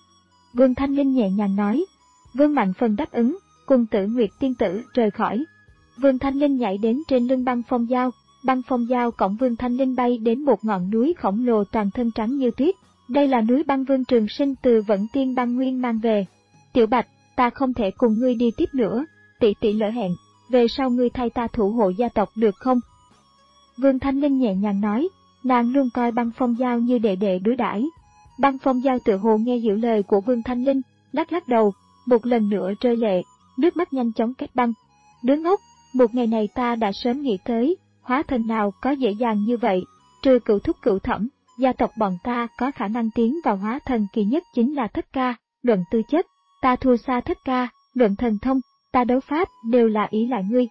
Vương Thanh Linh nhẹ nhàng nói. Vương Mạnh Phần đáp ứng, cùng Tử Nguyệt tiên tử rời khỏi. Vương Thanh Linh nhảy đến trên lưng băng phong dao, băng phong dao cõng Vương Thanh Linh bay đến một ngọn núi khổng lồ toàn thân trắng như tuyết. Đây là núi băng Vương Trường Sinh từ Vận Tiên băng nguyên mang về. Tiểu Bạch, ta không thể cùng ngươi đi tiếp nữa, tỷ tỷ lỡ hẹn, về sau ngươi thay ta thủ hộ gia tộc được không? Vương Thanh Linh nhẹ nhàng nói, nàng luôn coi băng phong dao như đệ đệ đối đãi. Băng phong dao tự hồ nghe hiểu lời của Vương Thanh Linh, lắc lắc đầu, một lần nữa rơi lệ, nước mắt nhanh chóng kết băng. Đứa ngốc, một ngày này ta đã sớm nghĩ tới, hóa thần nào có dễ dàng như vậy, trừ cửu thúc cửu thẩm, gia tộc bọn ta có khả năng tiến vào hóa thần kỳ nhất chính là Thất Ca, luận tư chất, ta thua xa Thất Ca, luận thần thông, ta đấu pháp đều là ý lại ngươi.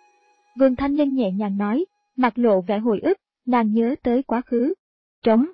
Vương Thanh Linh nhẹ nhàng nói, mặt lộ vẻ hồi ức, nàng nhớ tới quá khứ. Trống.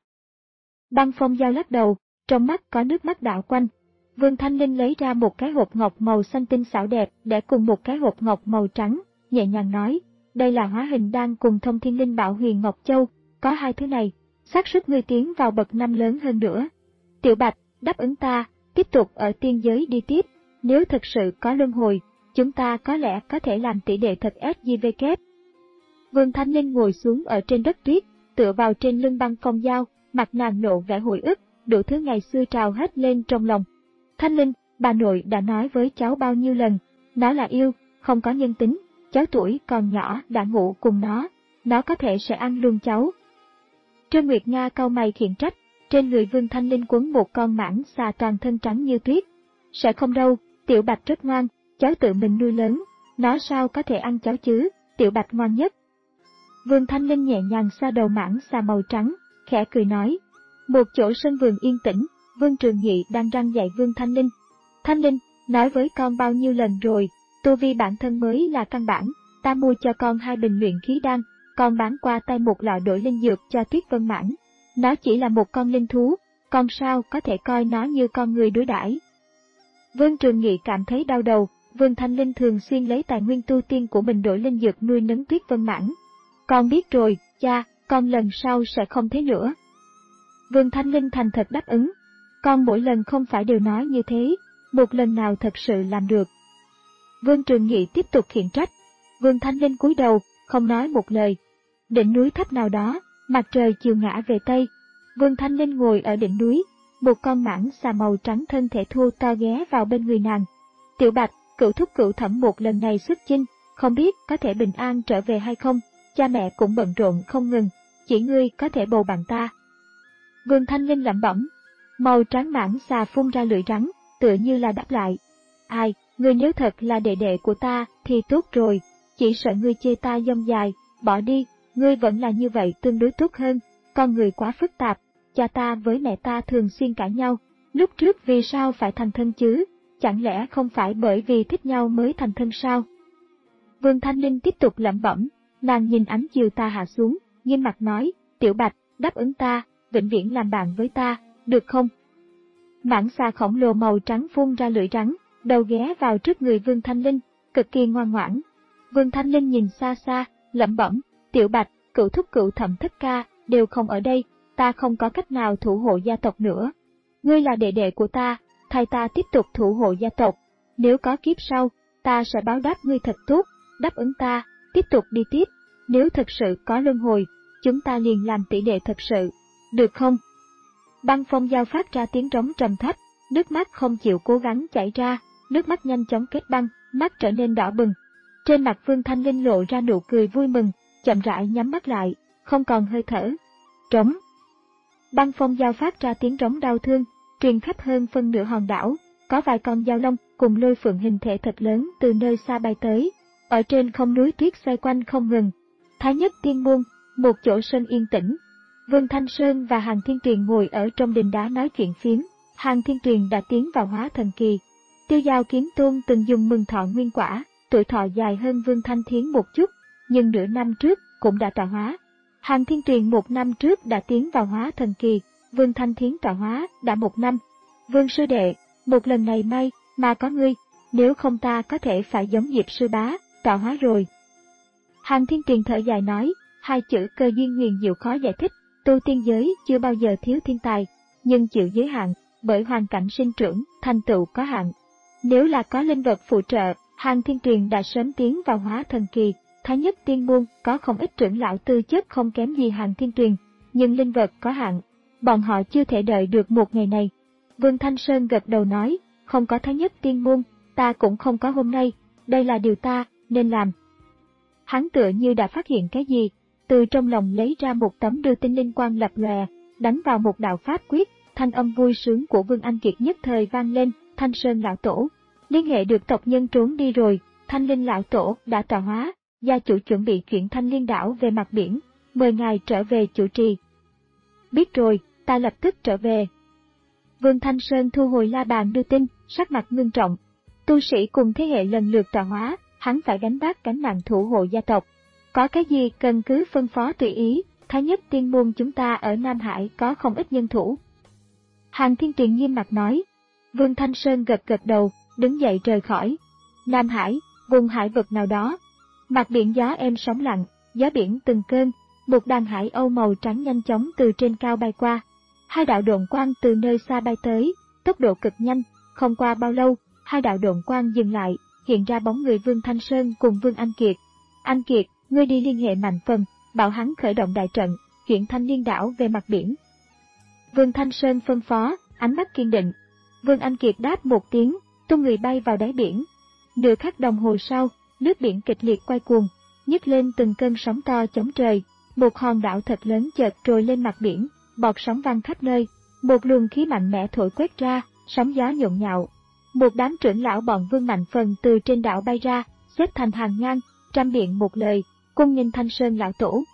Băng phong dao lắc đầu, trong mắt có nước mắt đảo quanh. Vương Thanh Linh lấy ra một cái hộp ngọc màu xanh tinh xảo đẹp để cùng một cái hộp ngọc màu trắng, nhẹ nhàng nói, đây là hóa hình đan cùng thông thiên linh bảo huyền Ngọc Châu, có hai thứ này, xác suất ngươi tiến vào bậc năm lớn hơn nữa. Tiểu Bạch, đáp ứng ta, tiếp tục ở tiên giới đi tiếp, nếu thực sự có luân hồi, chúng ta có lẽ có thể làm tỷ đệ thật ét giê vê kép. Vương Thanh Linh ngồi xuống ở trên đất tuyết, tựa vào trên lưng băng phong dao, mặt nàng lộ vẻ hồi ức, đủ thứ ngày xưa trào hết lên trong lòng. Thanh Linh, bà nội đã nói với cháu bao nhiêu lần, nó là yêu, không có nhân tính, cháu tuổi còn nhỏ đã ngủ cùng nó, nó có thể sẽ ăn luôn cháu. Trương Nguyệt Nga cau mày khiển trách, trên người Vương Thanh Linh quấn một con mãng xà toàn thân trắng như tuyết. Sẽ không đâu, Tiểu Bạch rất ngoan, cháu tự mình nuôi lớn, nó sao có thể ăn cháu chứ, Tiểu Bạch ngoan nhất. Vương Thanh Linh nhẹ nhàng xoa đầu mãng xà màu trắng, khẽ cười nói. Một chỗ sân vườn yên tĩnh, Vương Trường Nhị đang răn dạy Vương Thanh Linh. Thanh Linh, nói với con bao nhiêu lần rồi, tu vi bản thân mới là căn bản, ta mua cho con hai bình luyện khí đan, con bán qua tay một lọ đổi linh dược cho Tuyết Vân Mãn. Nó chỉ là một con linh thú, con sao có thể coi nó như con người đối đãi. Vương Trường Nghị cảm thấy đau đầu, Vương Thanh Linh thường xuyên lấy tài nguyên tu tiên của mình đổi linh dược nuôi nấng Tuyết Vân Mãng. Con biết rồi, cha, con lần sau sẽ không thế nữa. Vương Thanh Linh thành thật đáp ứng. Con mỗi lần không phải đều nói như thế, một lần nào thật sự làm được. Vương Trường Nghị tiếp tục khiển trách. Vương Thanh Linh cúi đầu, không nói một lời. Đỉnh núi thấp nào đó, mặt trời chiều ngã về Tây. Vương Thanh Linh ngồi ở đỉnh núi, một con mãng xà màu trắng thân thể thô to ghé vào bên người nàng. Tiểu Bạch, cửu thúc cửu thẩm một lần này xuất chinh, không biết có thể bình an trở về hay không, cha mẹ cũng bận rộn không ngừng, chỉ ngươi có thể bầu bạn ta. Vương Thanh Linh lẩm bẩm, màu trắng mãng xà phun ra lưỡi rắn, tựa như là đáp lại. Ai, ngươi nếu thật là đệ đệ của ta thì tốt rồi, chỉ sợ ngươi chê ta dông dài, bỏ đi, ngươi vẫn là như vậy tương đối tốt hơn, con người quá phức tạp, cha ta với mẹ ta thường xuyên cãi nhau, lúc trước vì sao phải thành thân chứ, chẳng lẽ không phải bởi vì thích nhau mới thành thân sao? Vương Thanh Linh tiếp tục lẩm bẩm, nàng nhìn ánh chiều ta hạ xuống, nghiêm mặt nói, Tiểu Bạch, đáp ứng ta, vĩnh viễn làm bạn với ta, được không? Mãng xà khổng lồ màu trắng phun ra lưỡi rắn, đầu ghé vào trước người Vương Thanh Linh, cực kỳ ngoan ngoãn. Vương Thanh Linh nhìn xa xa, lẩm bẩm, Tiểu Bạch, cửu thúc cửu thẩm thất ca, đều không ở đây, ta không có cách nào thủ hộ gia tộc nữa. Ngươi là đệ đệ của ta, thay ta tiếp tục thủ hộ gia tộc, nếu có kiếp sau, ta sẽ báo đáp ngươi thật tốt, đáp ứng ta, tiếp tục đi tiếp, nếu thật sự có luân hồi, chúng ta liền làm tỷ đệ thật sự, được không? Băng Phong Giao phát ra tiếng trống trầm thấp, nước mắt không chịu cố gắng chảy ra, nước mắt nhanh chóng kết băng, mắt trở nên đỏ bừng. Trên mặt Vương Thanh Linh lộ ra nụ cười vui mừng, chậm rãi nhắm mắt lại, không còn hơi thở. Trống. Băng Phong Giao phát ra tiếng trống đau thương, truyền khắp hơn phân nửa hòn đảo, có vài con dao long cùng lôi phượng hình thể thật lớn từ nơi xa bay tới. Ở trên không núi tuyết xoay quanh không ngừng. Thái Nhất Tiên Môn, một chỗ sân yên tĩnh. Vương Thanh Sơn và Hàn Thiên Tuyền ngồi ở trong đình đá nói chuyện phiếm. Hàn Thiên Tuyền đã tiến vào hóa thần kỳ. Tiêu Giao Kiếm Tôn từng dùng mừng thọ nguyên quả, tuổi thọ dài hơn Vương Thanh Thiến một chút, nhưng nửa năm trước cũng đã tọa hóa. Hàn Thiên Tuyền một năm trước đã tiến vào hóa thần kỳ, Vương Thanh Thiến tọa hóa đã một năm. Vương sư đệ, một lần này may mà có ngươi, nếu không ta có thể phải giống Diệp sư bá, tọa hóa rồi. Hàn Thiên Tuyền thở dài nói, hai chữ cơ duyên huyền diệu khó giải thích, tu tiên giới chưa bao giờ thiếu thiên tài, nhưng chịu giới hạn, bởi hoàn cảnh sinh trưởng, thành tựu có hạn. Nếu là có linh vật phụ trợ, Hàn Thiên Tuyền đã sớm tiến vào hóa thần kỳ. Thái Nhất Tiên Môn có không ít trưởng lão tư chất không kém gì Hàn Thiên Tuyền, nhưng linh vật có hạn, bọn họ chưa thể đợi được một ngày này. Vương Thanh Sơn gật đầu nói, không có Thái Nhất Tiên Môn, ta cũng không có hôm nay, đây là điều ta nên làm. Hắn tựa như đã phát hiện cái gì, từ trong lòng lấy ra một tấm đưa tin linh quang lập lòe, đánh vào một đạo pháp quyết, thanh âm vui sướng của Vương Anh Kiệt nhất thời vang lên, Thanh Sơn lão tổ, liên hệ được tộc nhân trốn đi rồi, Thanh Linh lão tổ đã tọa hóa. Gia chủ chuẩn bị chuyển Thanh Liên đảo về mặt biển, mời ngài trở về chủ trì. Biết rồi, ta lập tức trở về. Vương Thanh Sơn thu hồi la bàn đưa tin, sắc mặt ngưng trọng. Tu sĩ cùng thế hệ lần lượt tọa hóa, hắn phải gánh vác gánh nặng thủ hộ gia tộc. Có cái gì cần cứ phân phó tùy ý, Thái Nhất Tiên Môn chúng ta ở Nam Hải có không ít nhân thủ. Hàn Thiên Tuyền nghiêm mặt nói. Vương Thanh Sơn gật gật đầu, đứng dậy rời khỏi. Nam Hải, vùng hải vực nào đó. Mặt biển gió êm sóng lặng, gió biển từng cơn, một đàn hải âu màu trắng nhanh chóng từ trên cao bay qua. Hai đạo độn quang từ nơi xa bay tới, tốc độ cực nhanh, không qua bao lâu, hai đạo độn quang dừng lại, hiện ra bóng người Vương Thanh Sơn cùng Vương Anh Kiệt. Anh Kiệt, ngươi đi liên hệ Mạnh Phần, bảo hắn khởi động đại trận, chuyển Thanh Liên đảo về mặt biển. Vương Thanh Sơn phân phó, ánh mắt kiên định. Vương Anh Kiệt đáp một tiếng, tung người bay vào đáy biển. Nửa khắc đồng hồ sau, nước biển kịch liệt quay cuồng, nhấc lên từng cơn sóng to chống trời, một hòn đảo thật lớn chợt trồi lên mặt biển, bọt sóng văng khắp nơi, một luồng khí mạnh mẽ thổi quét ra, sóng gió nhộn nhạo. Một đám trưởng lão bọn Vương Mạnh Phần từ trên đảo bay ra, xếp thành hàng ngang, trăm biện một lời, cung nghênh Thanh Sơn lão tổ.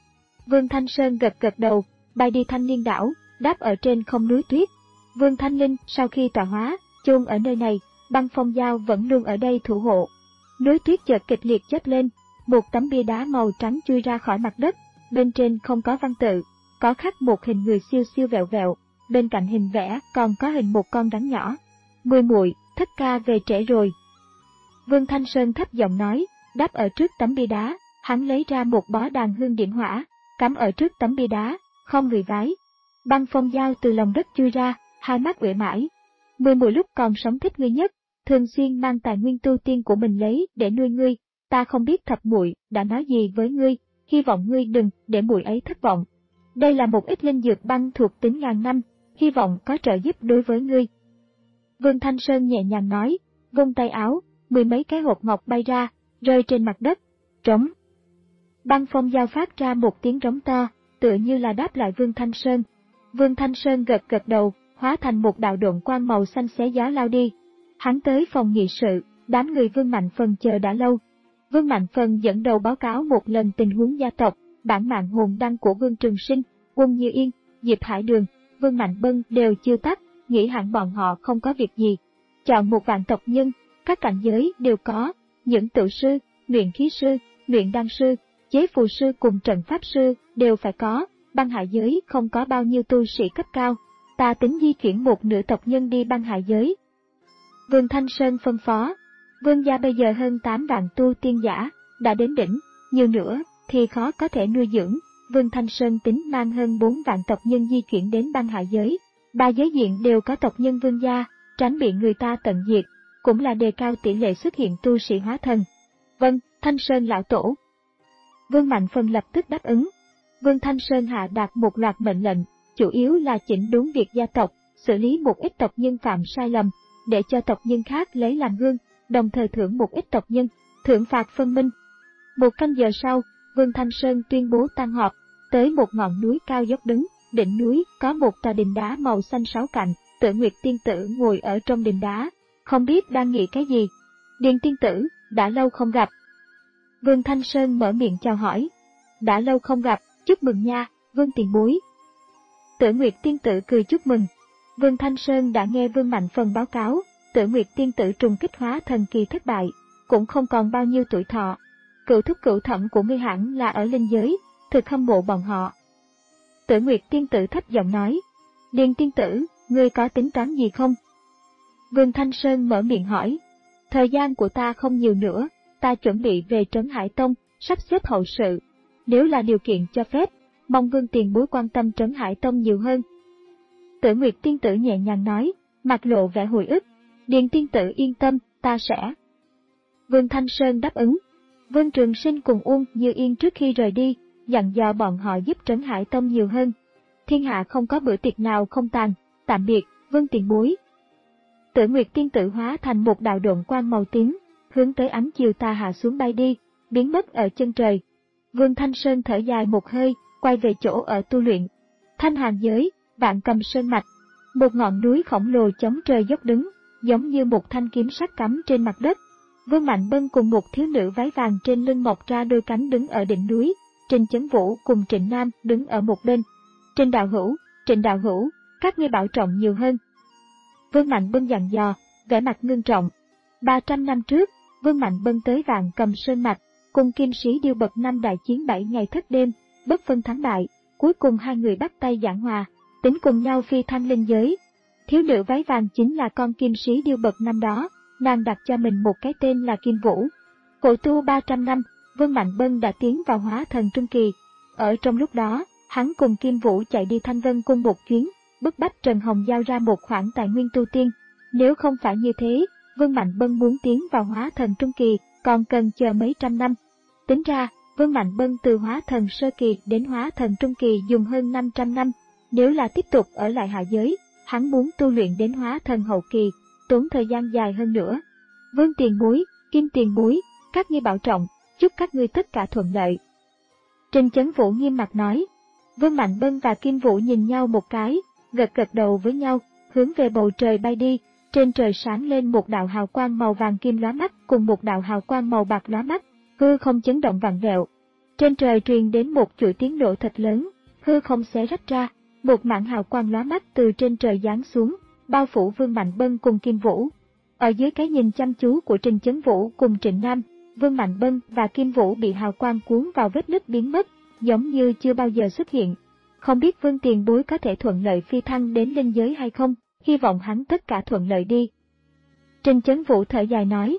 Vương Thanh Sơn gật gật đầu, bay đi Thanh Liên đảo, đáp ở trên không núi tuyết. Vương Thanh Linh sau khi tọa hóa, chôn ở nơi này, Băng Phong Giao vẫn luôn ở đây thủ hộ. Núi tuyết chợt kịch liệt chớp lên, một tấm bia đá màu trắng chui ra khỏi mặt đất, bên trên không có văn tự, có khắc một hình người siêu siêu vẹo vẹo, bên cạnh hình vẽ còn có hình một con rắn nhỏ. Mười muội, thất ca về trễ rồi. Vương Thanh Sơn thấp giọng nói, đáp ở trước tấm bia đá, hắn lấy ra một bó đàn hương điểm hỏa, cắm ở trước tấm bia đá, không người vái. Băng Phong Giao từ lòng đất chui ra, hai mắt uể mãi. Mười mùi lúc còn sống thích ngươi nhất, thường xuyên mang tài nguyên tu tiên của mình lấy để nuôi ngươi, ta không biết thập muội đã nói gì với ngươi, hy vọng ngươi đừng để muội ấy thất vọng. Đây là một ít linh dược băng thuộc tính ngàn năm, hy vọng có trợ giúp đối với ngươi. Vương Thanh Sơn nhẹ nhàng nói, vung tay áo, mười mấy cái hộp ngọc bay ra, rơi trên mặt đất, trống. Băng Phong Giao phát ra một tiếng trống to, tựa như là đáp lại Vương Thanh Sơn. Vương Thanh Sơn gật gật đầu, hóa thành một đạo độn quang màu xanh xé gió lao đi. Hắn tới phòng nghị sự, đám người Vương Mạnh Phần chờ đã lâu. Vương Mạnh Phần dẫn đầu báo cáo một lần tình huống gia tộc, bản mạng hồn đăng của Vương Trường Sinh, Quân Như Yên, Diệp Hải Đường, Vương Mạnh Bân đều chưa tắt, nghĩ hẳn bọn họ không có việc gì. Chọn một vạn tộc nhân, các cảnh giới đều có, những tự sư, luyện khí sư, luyện đan sư, chế phù sư cùng trận pháp sư đều phải có, băng hải giới không có bao nhiêu tu sĩ cấp cao, ta tính di chuyển một nửa tộc nhân đi băng hải giới. Vương Thanh Sơn phân phó, Vương gia bây giờ hơn tám vạn tu tiên giả, đã đến đỉnh, nhiều nữa thì khó có thể nuôi dưỡng. Vương Thanh Sơn tính mang hơn bốn vạn tộc nhân di chuyển đến băng hải giới, ba giới diện đều có tộc nhân Vương gia, tránh bị người ta tận diệt, cũng là đề cao tỷ lệ xuất hiện tu sĩ hóa thần. Vâng, Thanh Sơn lão tổ. Vương Mạnh Phần lập tức đáp ứng. Vương Thanh Sơn hạ đạt một loạt mệnh lệnh, chủ yếu là chỉnh đốn việc gia tộc, xử lý một ít tộc nhân phạm sai lầm, để cho tộc nhân khác lấy làm gương, đồng thời thưởng một ít tộc nhân, thưởng phạt phân minh. Một canh giờ sau, Vương Thanh Sơn tuyên bố tan họp, tới một ngọn núi cao dốc đứng, đỉnh núi có một tòa đình đá màu xanh sáu cạnh, Tử Nguyệt tiên tử ngồi ở trong đình đá, không biết đang nghĩ cái gì. Điền tiên tử, đã lâu không gặp. Vương Thanh Sơn mở miệng chào hỏi. Đã lâu không gặp, chúc mừng nha, Vương tiền bối. Tử Nguyệt tiên tử cười chúc mừng. Vương Thanh Sơn đã nghe Vương Mạnh Phần báo cáo, Tử Nguyệt tiên tử trùng kích hóa thần kỳ thất bại, cũng không còn bao nhiêu tuổi thọ. Cựu thúc cựu thẩm của ngươi hẳn là ở linh giới, thực hâm mộ bọn họ. Tử Nguyệt tiên tử thấp giọng nói, Điền tiên tử, ngươi có tính toán gì không? Vương Thanh Sơn mở miệng hỏi, thời gian của ta không nhiều nữa, ta chuẩn bị về Trấn Hải Tông, sắp xếp hậu sự. Nếu là điều kiện cho phép, mong Vương tiền bối quan tâm Trấn Hải Tông nhiều hơn. Tử Nguyệt tiên tử nhẹ nhàng nói, mặt lộ vẻ hồi ức, Điền tiên tử yên tâm, ta sẽ. Vương Thanh Sơn đáp ứng. Vương Trường Sinh cùng Uông Như Yên trước khi rời đi, dặn dò bọn họ giúp Trấn Hải Tông nhiều hơn. Thiên hạ không có bữa tiệc nào không tàn, tạm biệt, Vương tiền bối. Tử Nguyệt tiên tử hóa thành một đạo độn quang màu tím, hướng tới ánh chiều tà hạ xuống bay đi, biến mất ở chân trời. Vương Thanh Sơn thở dài một hơi, quay về chỗ ở tu luyện. Thanh Hàn giới, Vạn Cầm Sơn mạch, một ngọn núi khổng lồ chống trời dốc đứng, giống như một thanh kiếm sắc cắm trên mặt đất. Vương Mạnh Bân cùng một thiếu nữ váy vàng trên lưng mọc ra đôi cánh đứng ở đỉnh núi, Trình Chấn Vũ cùng Trịnh Nam đứng ở một bên. Trình đạo hữu, Trịnh đạo hữu, các ngươi bảo trọng nhiều hơn. Vương Mạnh Bân dặn dò, vẻ mặt ngưng trọng. ba trăm năm trước, Vương Mạnh Bân tới Vạn Cầm Sơn mạch, cùng Kim Sĩ Điêu bậc năm đại chiến bảy ngày thất đêm, bất phân thắng bại, cuối cùng hai người bắt tay giảng hòa, tính cùng nhau phi thăng linh giới. Thiếu nữ váy vàng chính là con Kim Sĩ Điêu bậc năm đó, nàng đặt cho mình một cái tên là Kim Vũ. Khổ tu ba trăm năm, Vương Mạnh Bân đã tiến vào hóa thần trung kỳ. Ở trong lúc đó, hắn cùng Kim Vũ chạy đi Thanh Vân Cung một chuyến, bức bách Trần Hồng giao ra một khoản tài nguyên tu tiên. Nếu không phải như thế, Vương Mạnh Bân muốn tiến vào hóa thần trung kỳ, còn cần chờ mấy trăm năm. Tính ra, Vương Mạnh Bân từ hóa thần sơ kỳ đến hóa thần trung kỳ dùng hơn năm trăm năm. Nếu là tiếp tục ở lại hạ giới, hắn muốn tu luyện đến hóa thần hậu kỳ, tốn thời gian dài hơn nữa. Vương tiền bối, Kim tiền bối, các ngươi bảo trọng, chúc các ngươi tất cả thuận lợi. Trình Chấn Vũ nghiêm mặt nói. Vương Mạnh Bân và Kim Vũ nhìn nhau một cái, gật gật đầu với nhau, hướng về bầu trời bay đi. Trên trời sáng lên một đạo hào quang màu vàng kim lóa mắt cùng một đạo hào quang màu bạc lóa mắt, hư không chấn động vặn vẹo. Trên trời truyền đến một chuỗi tiếng nổ thật lớn, hư không xé rách ra, một mảng hào quang lóa mắt từ trên trời giáng xuống, bao phủ Vương Mạnh Bân cùng Kim Vũ. Ở dưới cái nhìn chăm chú của Trình Chấn Vũ cùng Trịnh Nam, Vương Mạnh Bân và Kim Vũ bị hào quang cuốn vào vết nứt biến mất, giống như chưa bao giờ xuất hiện. Không biết Vương tiền bối có thể thuận lợi phi thăng đến linh giới hay không, hy vọng hắn tất cả thuận lợi đi. Trình Chấn Vũ thở dài nói,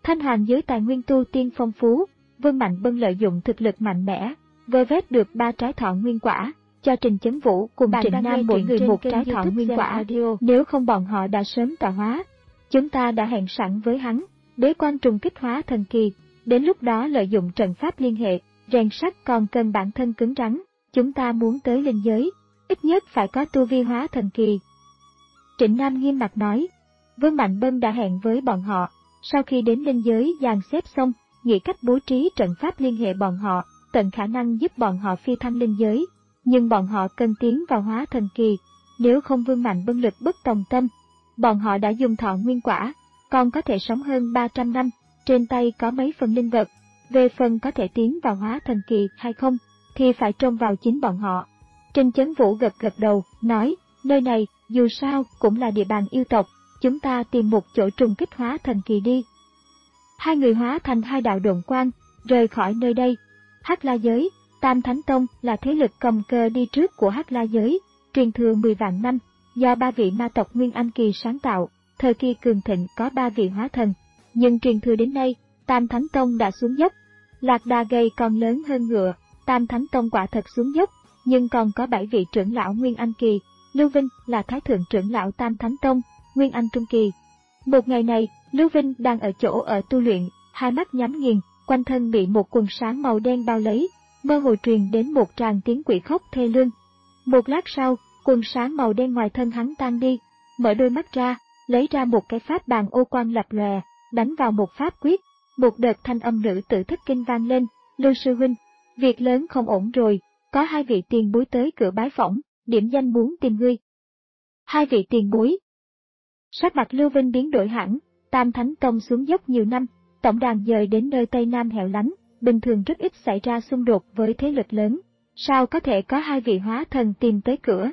Thanh Hoàng giới tài nguyên tu tiên phong phú, Vương Mạnh Bân lợi dụng thực lực mạnh mẽ, vơ vét được ba trái thọ nguyên quả, cho Trình Chấn Vũ cùng Bạn Trịnh đang Nam nghe mỗi truyện người trên một kênh trái thọ YouTube nguyên Zen quả. Audio. Nếu không bọn họ đã sớm tọa hóa. Chúng ta đã hẹn sẵn với hắn, bế quan trùng kích hóa thần kỳ, đến lúc đó lợi dụng trận pháp liên hệ, rèn sắt còn cần bản thân cứng rắn, chúng ta muốn tới linh giới, ít nhất phải có tu vi hóa thần kỳ. Trịnh Nam nghiêm mặt nói, Vương Mạnh Bân đã hẹn với bọn họ, sau khi đến linh giới dàn xếp xong, nghĩ cách bố trí trận pháp liên hệ bọn họ, tận khả năng giúp bọn họ phi thăng linh giới, nhưng bọn họ cần tiến vào hóa thần kỳ, nếu không Vương Mạnh Bân lực bất tòng tâm. Bọn họ đã dùng thọ nguyên quả, còn có thể sống hơn ba trăm năm, trên tay có mấy phần linh vật, về phần có thể tiến vào hóa thần kỳ hay không, thì phải trông vào chính bọn họ. Trình Chấn Vũ gật gật đầu, nói, nơi này, dù sao, cũng là địa bàn yêu tộc, chúng ta tìm một chỗ trùng kích hóa thần kỳ đi. Hai người hóa thành hai đạo độn quang, rời khỏi nơi đây. Hắc La giới, Tam Thánh Tông là thế lực cầm cờ đi trước của Hắc La giới, truyền thừa mười vạn năm, do ba vị ma tộc Nguyên Anh kỳ sáng tạo, thời kỳ cường thịnh có ba vị hóa thần, nhưng truyền thừa đến nay, Tam Thánh Tông đã xuống dốc. Lạc đà gầy còn lớn hơn ngựa, Tam Thánh Tông quả thật xuống dốc, nhưng còn có bảy vị trưởng lão Nguyên Anh kỳ. Lưu Vinh là thái thượng trưởng lão Tam Thánh Tông, Nguyên Anh trung kỳ. Một ngày này, Lưu Vinh đang ở chỗ ở tu luyện, hai mắt nhắm nghiền, quanh thân bị một quần sáng màu đen bao lấy, mơ hồ truyền đến một tràng tiếng quỷ khóc thê lương. Một lát sau, quần sáng màu đen ngoài thân hắn tan đi, mở đôi mắt ra, lấy ra một cái pháp bàn ô quang lập lòe, đánh vào một pháp quyết, một đợt thanh âm nữ tử thất kinh vang lên, Lưu sư huynh, việc lớn không ổn rồi, có hai vị tiền bối tới cửa bái phỏng, điểm danh muốn tìm ngươi. Hai vị tiền bối. Sắc mặt Lưu Vinh biến đổi hẳn, Tam Thánh Tông xuống dốc nhiều năm, tổng đàn dời đến nơi Tây Nam hẻo lánh, bình thường rất ít xảy ra xung đột với thế lực lớn, sao có thể có hai vị hóa thần tìm tới cửa?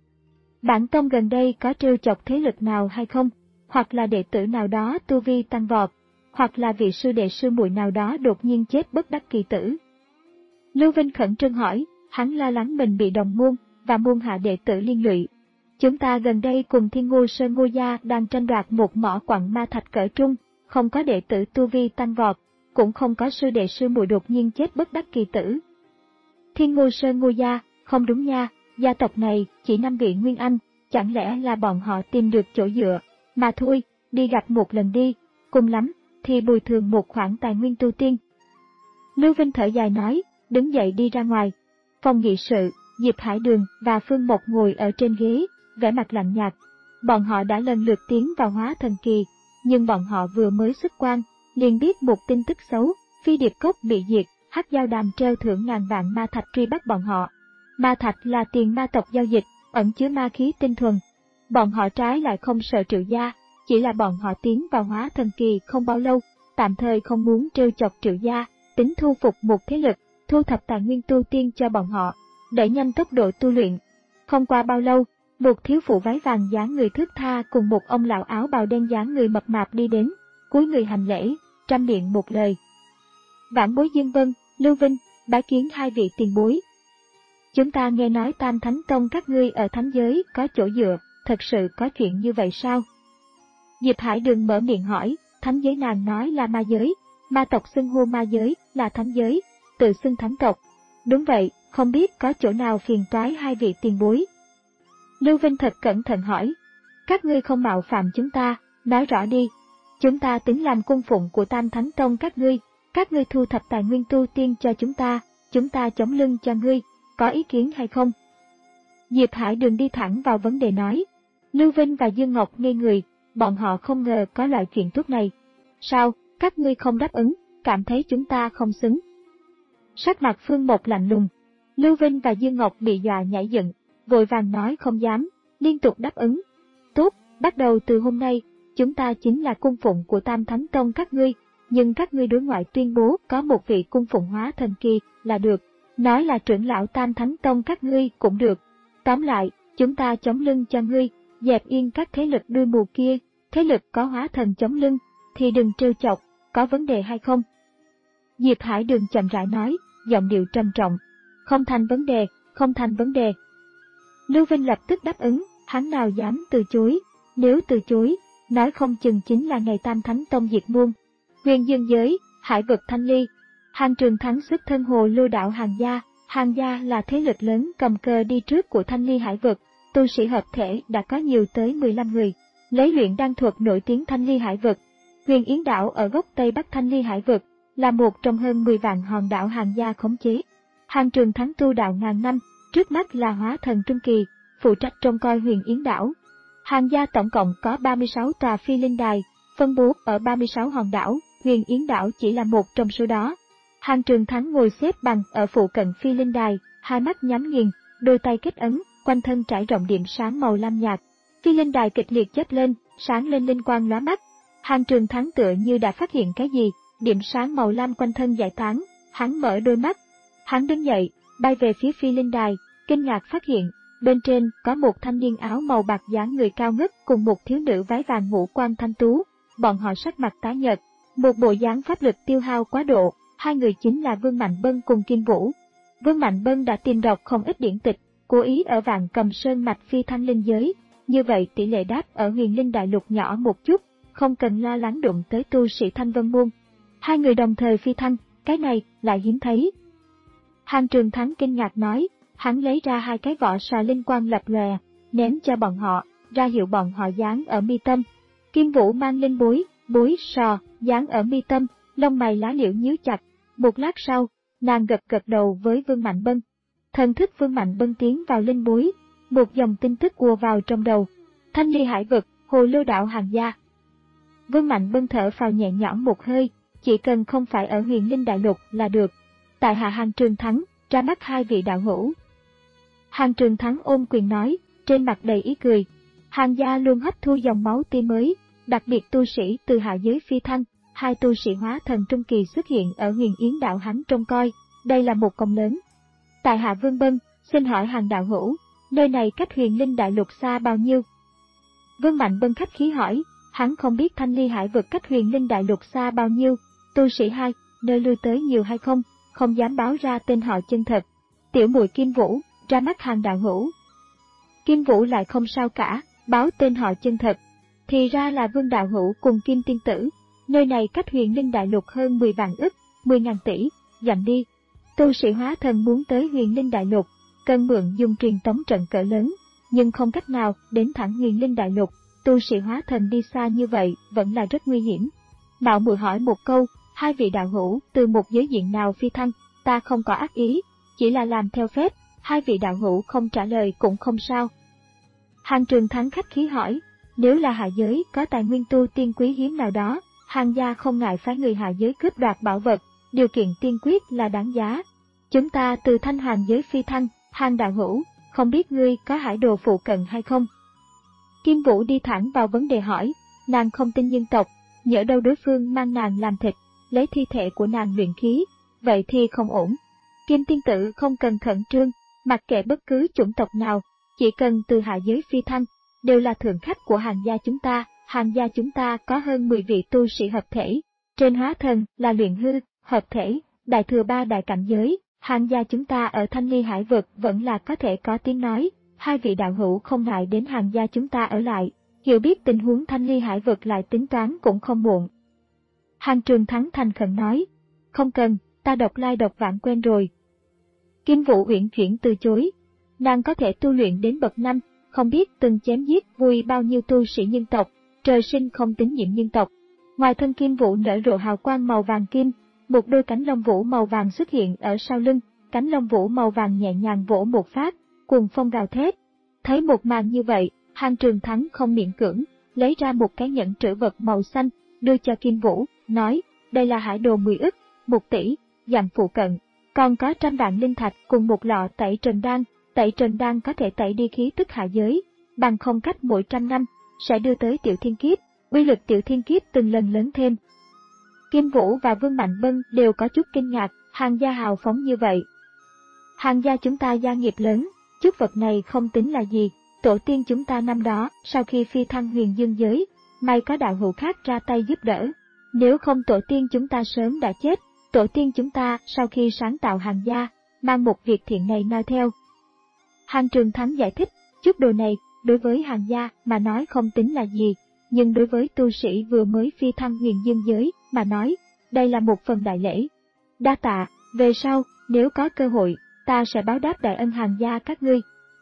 Bản tông gần đây có trêu chọc thế lực nào hay không? Hoặc là đệ tử nào đó tu vi tăng vọt, hoặc là vị sư đệ sư muội nào đó đột nhiên chết bất đắc kỳ tử. Lưu Vinh khẩn trương hỏi, hắn lo lắng mình bị đồng môn và môn hạ đệ tử liên lụy. Chúng ta gần đây cùng Thiên Ngô Sơn Ngô Gia đang tranh đoạt một mỏ quặng ma thạch cỡ trung, không có đệ tử tu vi tăng vọt, cũng không có sư đệ sư muội đột nhiên chết bất đắc kỳ tử. Thiên Ngô Sơn Ngô Gia, không đúng nha, gia tộc này chỉ năm vị Nguyên Anh, chẳng lẽ là bọn họ tìm được chỗ dựa, mà thôi, đi gặp một lần đi, cùng lắm, thì bồi thường một khoản tài nguyên tu tiên. Lưu Vinh thở dài nói, đứng dậy đi ra ngoài. Phòng nghị sự, Diệp Hải Đường và Phương Mộc ngồi ở trên ghế, vẻ mặt lạnh nhạt. Bọn họ đã lần lượt tiến vào hóa thần kỳ, nhưng bọn họ vừa mới xuất quan, liền biết một tin tức xấu, Phi Điệp Cốc bị diệt, Hắc Giao Đàm treo thưởng ngàn vạn ma thạch truy bắt bọn họ. Ma thạch là tiền ma tộc giao dịch, ẩn chứa ma khí tinh thuần. Bọn họ trái lại không sợ Triệu gia, chỉ là bọn họ tiến vào hóa thần kỳ không bao lâu, tạm thời không muốn trêu chọc Triệu gia, tính thu phục một thế lực, thu thập tài nguyên tu tiên cho bọn họ, đẩy nhanh tốc độ tu luyện. Không qua bao lâu, một thiếu phụ váy vàng dáng người thướt tha cùng một ông lão áo bào đen dáng người mập mạp đi đến, cúi người hành lễ, trăm miệng một lời. Vãn bối Dương Vân, Lưu Vinh, bái kiến hai vị tiền bối. Chúng ta nghe nói Tam Thánh Tông các ngươi ở thánh giới có chỗ dựa, thật sự có chuyện như vậy sao? Diệp Hải Đường mở miệng hỏi, thánh giới nàng nói là ma giới, ma tộc xưng hô ma giới là thánh giới, tự xưng thánh tộc. Đúng vậy, không biết có chỗ nào phiền toái hai vị tiền bối. Lưu Vinh thật cẩn thận hỏi, các ngươi không mạo phạm chúng ta, nói rõ đi. Chúng ta tính làm cung phụng của Tam Thánh Tông các ngươi, các ngươi thu thập tài nguyên tu tiên cho chúng ta, chúng ta chống lưng cho ngươi, có ý kiến hay không? Diệp Hải Đường đi thẳng vào vấn đề nói. Lưu Vinh và Dương Ngọc ngây người, bọn họ không ngờ có loại chuyện tốt này. Sao, các ngươi không đáp ứng, cảm thấy chúng ta không xứng? Sắc mặt Phương Mộc lạnh lùng, Lưu Vinh và Dương Ngọc bị dọa nhảy dựng, vội vàng nói không dám, liên tục đáp ứng. Tốt, bắt đầu từ hôm nay, chúng ta chính là cung phụng của Tam Thánh Tông các ngươi, nhưng các ngươi đối ngoại tuyên bố có một vị cung phụng hóa thần kỳ là được, nói là trưởng lão Tam Thánh Tông các ngươi cũng được. Tóm lại, chúng ta chống lưng cho ngươi, dẹp yên các thế lực đuôi mù kia, thế lực có hóa thần chống lưng, thì đừng trêu chọc, có vấn đề hay không? Diệp Hải Đường chậm rãi nói, giọng điệu trầm trọng, không thành vấn đề, không thành vấn đề. Lưu Vinh lập tức đáp ứng, hắn nào dám từ chối, nếu từ chối, nói không chừng chính là ngày Tam Thánh Tông diệt môn. Huyền dương giới, hải vực Thanh Ly. Hàng Trường Thắng xuất thân Hồ Lô đạo Hàng gia. Hàng gia là thế lực lớn cầm cờ đi trước của Thanh Ly hải vực, tu sĩ hợp thể đã có nhiều tới mười lăm người, lấy luyện đan thuật nổi tiếng Thanh Ly hải vực. Huyền Yến đảo ở góc Tây Bắc Thanh Ly hải vực, là một trong hơn mười vạn hòn đảo Hàng gia khống chế. Hàng Trường Thắng tu đạo ngàn năm, trước mắt là hóa thần trung kỳ, phụ trách trông coi Huyền Yến đảo. Hàng gia tổng cộng có ba mươi sáu tòa phi linh đài, phân bố ở ba mươi sáu hòn đảo, Huyền Yến đảo chỉ là một trong số đó. Hàng Trường Thắng ngồi xếp bằng ở phụ cận phi linh đài, hai mắt nhắm nghiền, đôi tay kết ấn, quanh thân trải rộng điểm sáng màu lam nhạt. Phi linh đài kịch liệt chớp lên, sáng lên linh quang lóa mắt. Hàng Trường Thắng tựa như đã phát hiện cái gì, điểm sáng màu lam quanh thân giải tán, hắn mở đôi mắt. Hắn đứng dậy, bay về phía phi linh đài, kinh ngạc phát hiện, bên trên có một thanh niên áo màu bạc dáng người cao ngất cùng một thiếu nữ váy vàng ngũ quan thanh tú, bọn họ sắc mặt tái nhợt, một bộ dáng pháp lực tiêu hao quá độ. Hai người chính là Vương Mạnh Bân cùng Kim Vũ. Vương Mạnh Bân đã tìm đọc không ít điển tịch, cố ý ở Vạn Cầm Sơn mạch phi thăng linh giới, như vậy tỷ lệ đáp ở Huyền Linh Đại Lục nhỏ một chút, không cần lo lắng đụng tới tu sĩ Thanh Vân Môn. Hai người đồng thời phi thăng, cái này lại hiếm thấy. Hàng Trường Thắng kinh ngạc nói, hắn lấy ra hai cái vỏ sò linh quang lập lòe, ném cho bọn họ, ra hiệu bọn họ dán ở mi tâm. Kim Vũ mang linh bối, bối sò, dán ở mi tâm, lông mày lá liễu nhíu chặt. Một lát sau, nàng gật gật đầu với Vương Mạnh Bân. Thần thức Vương Mạnh Bân tiến vào linh bối, một dòng tin tức ùa vào trong đầu. Thanh Ly hải vực, Hồ Lô đạo Hàng gia. Vương Mạnh Bân thở phào nhẹ nhõm một hơi, chỉ cần không phải ở Huyền Linh Đại Lục là được. Tại hạ Hàng Trường Thắng, ra mắt hai vị đạo hữu. Hàng Trường Thắng ôm quyền nói, trên mặt đầy ý cười. Hàng gia luôn hấp thu dòng máu tươi mới, đặc biệt tu sĩ từ hạ giới phi thăng. Hai tu sĩ hóa thần trung kỳ xuất hiện ở Huyền Yến đảo hắn trông coi, đây là một công lớn. Tại hạ Vương Bân, xin hỏi Hàng đạo hữu, nơi này cách Huyền Linh Đại Lục xa bao nhiêu? Vương Mạnh Bân khách khí hỏi, hắn không biết Thanh Ly hải vực cách Huyền Linh Đại Lục xa bao nhiêu, tu sĩ hai, nơi lui tới nhiều hay không, không dám báo ra tên họ chân thật. Tiểu muội Kim Vũ, ra mắt Hàng đạo hữu. Kim Vũ lại không sao cả, báo tên họ chân thật. Thì ra là Vương đạo hữu cùng Kim tiên tử. Nơi này cách Huyền Linh Đại Lục hơn mười vạn ức, mười ngàn tỷ, dặm đi. Tu sĩ hóa thần muốn tới Huyền Linh Đại Lục, cần mượn dùng truyền tống trận cỡ lớn, nhưng không cách nào đến thẳng Huyền Linh Đại Lục. Tu sĩ hóa thần đi xa như vậy vẫn là rất nguy hiểm. Mạo muội hỏi một câu, hai vị đạo hữu từ một giới diện nào phi thăng, ta không có ác ý, chỉ là làm theo phép, hai vị đạo hữu không trả lời cũng không sao. Hàng Trường Thắng khách khí hỏi, nếu là hạ giới có tài nguyên tu tiên quý hiếm nào đó, Hàng gia không ngại phái người hạ giới cướp đoạt bảo vật, điều kiện tiên quyết là đáng giá. Chúng ta từ Thanh Hoàng giới phi thăng, Hàng đạo hữu, không biết ngươi có hải đồ phụ cận hay không? Kim Vũ đi thẳng vào vấn đề hỏi, nàng không tin nhân tộc, nhỡ đâu đối phương mang nàng làm thịt, lấy thi thể của nàng luyện khí, vậy thì không ổn. Kim tiên tử không cần khẩn trương, mặc kệ bất cứ chủng tộc nào, chỉ cần từ hạ giới phi thăng, đều là thượng khách của Hàng gia chúng ta. Hàng gia chúng ta có hơn mười vị tu sĩ hợp thể, trên hóa thần là luyện hư, hợp thể, đại thừa ba đại cảnh giới. Hàng gia chúng ta ở Thanh Ly hải vực vẫn là có thể có tiếng nói, hai vị đạo hữu không ngại đến Hàng gia chúng ta ở lại, hiểu biết tình huống Thanh Ly hải vực lại tính toán cũng không muộn. Hàng Trường Thắng thành khẩn nói, không cần, ta độc lai độc vãng quen rồi. Kim Vũ uyển chuyển từ chối, nàng có thể tu luyện đến bậc năm, không biết từng chém giết vui bao nhiêu tu sĩ nhân tộc. Trời sinh không tín nhiệm nhân tộc. Ngoài thân Kim Vũ nở rộ hào quang màu vàng kim, một đôi cánh lông vũ màu vàng xuất hiện ở sau lưng, cánh lông vũ màu vàng nhẹ nhàng vỗ một phát, cuồng phong gào thét. Thấy một màn như vậy, Hàng Trường Thắng không miễn cưỡng, lấy ra một cái nhẫn trữ vật màu xanh, đưa cho Kim Vũ, nói, đây là hải đồ mười ức, một tỷ, dặm phụ cận, còn có trăm vạn linh thạch cùng một lọ tẩy trần đan, tẩy trần đan có thể tẩy đi khí tức hạ giới, bằng không cách mỗi trăm năm, sẽ đưa tới tiểu thiên kiếp, uy lực tiểu thiên kiếp từng lần lớn thêm. Kim Vũ và Vương Mạnh Bân đều có chút kinh ngạc, Hàng gia hào phóng như vậy. Hàng gia chúng ta gia nghiệp lớn, chút vật này không tính là gì, tổ tiên chúng ta năm đó, sau khi phi thăng Huyền Dương giới, may có đạo hữu khác ra tay giúp đỡ. Nếu không tổ tiên chúng ta sớm đã chết, tổ tiên chúng ta sau khi sáng tạo Hàng gia, mang một việc thiện này noi theo. Hàng Trường Thắng giải thích, chút đồ này, đối với Hàng gia mà nói không tính là gì, nhưng đối với tu sĩ vừa mới phi thăng Huyền Dương giới mà nói, đây là một phần đại lễ. Đa tạ, về sau, nếu có cơ hội, ta sẽ báo đáp đại ân hàng gia các ngươi.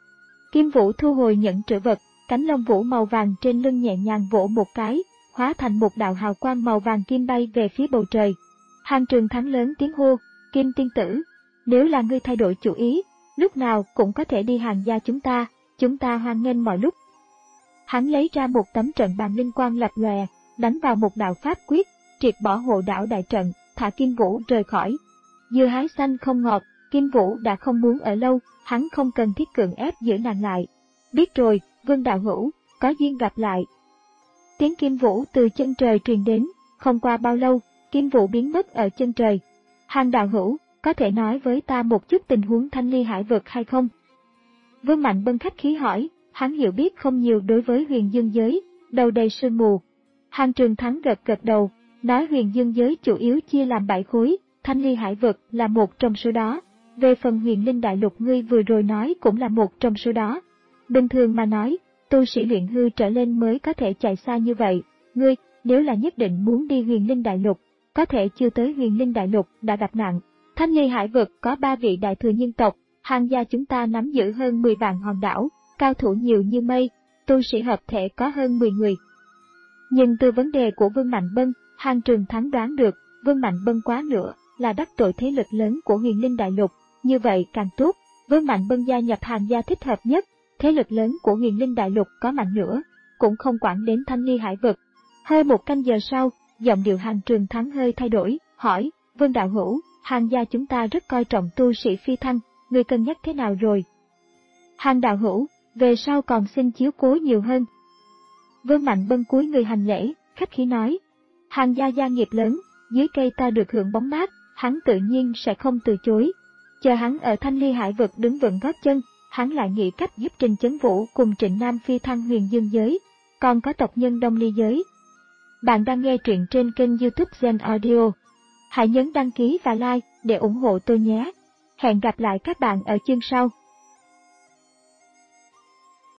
Kim Vũ thu hồi nhẫn trữ vật, cánh lông vũ màu vàng trên lưng nhẹ nhàng vỗ một cái, hóa thành một đạo hào quang màu vàng kim bay về phía bầu trời. Hàng Trường Thắng lớn tiếng hô, Kim tiên tử, nếu là ngươi thay đổi chủ ý, lúc nào cũng có thể đi hàng gia chúng ta, chúng ta hoan nghênh mọi lúc. Hắn lấy ra một tấm trận bàn linh quang lập lòe, đánh vào một đạo pháp quyết, triệt bỏ hộ đảo đại trận, thả Kim Vũ rời khỏi. Dưa hái xanh không ngọt, Kim Vũ đã không muốn ở lâu, hắn không cần thiết cưỡng ép giữ nàng lại. Biết rồi, Vương đạo hữu, có duyên gặp lại. Tiếng Kim Vũ từ chân trời truyền đến, không qua bao lâu, Kim Vũ biến mất ở chân trời. Hàng đạo hữu, có thể nói với ta một chút tình huống Thanh Ly Hải vực hay không? Vương Mạnh Bân khách khí hỏi, hắn hiểu biết không nhiều đối với huyền dương giới, đầu đầy sương mù. Hàng Trường Thắng gật gật đầu, nói huyền dương giới chủ yếu chia làm bảy khối, Thanh Ly Hải vực là một trong số đó. Về phần huyền linh đại lục ngươi vừa rồi nói cũng là một trong số đó. Bình thường mà nói, tu sĩ luyện hư trở lên mới có thể chạy xa như vậy. Ngươi, nếu là nhất định muốn đi huyền linh đại lục, có thể chưa tới huyền linh đại lục đã gặp nạn. Thanh Ly Hải vực có ba vị đại thừa nhân tộc, hàng gia chúng ta nắm giữ hơn mười vạn hòn đảo, cao thủ nhiều như mây, tu sĩ hợp thể có hơn mười người. Nhưng từ vấn đề của Vương Mạnh Bân, Hàng Trường Thắng đoán được, Vương Mạnh Bân quá nữa là đắc tội thế lực lớn của huyền linh đại lục, như vậy càng tốt. Vương Mạnh Bân gia nhập hàng gia thích hợp nhất, thế lực lớn của huyền linh đại lục có mạnh nữa, cũng không quản đến Thanh Ly Hải vực. Hơi một canh giờ sau, giọng điệu Hàng Trường Thắng hơi thay đổi, hỏi, Vương đạo hữu, hàng gia chúng ta rất coi trọng tu sĩ phi thăng, người cân nhắc thế nào rồi? Hàng đạo hữu, về sau còn xin chiếu cố nhiều hơn. Vương Mạnh Bân cúi người hành lễ, khách khí nói, hàng gia gia nghiệp lớn, dưới cây ta được hưởng bóng mát, hắn tự nhiên sẽ không từ chối. Chờ hắn ở Thanh Ly Hải vực đứng vững gót chân, hắn lại nghĩ cách giúp Trình Chấn Vũ cùng Trịnh Nam phi thăng huyền dương giới, còn có tộc nhân Đông Ly giới. Bạn đang nghe truyện trên kênh YouTube Zen Audio. Hãy nhấn đăng ký và like để ủng hộ tôi nhé. Hẹn gặp lại các bạn ở chương sau.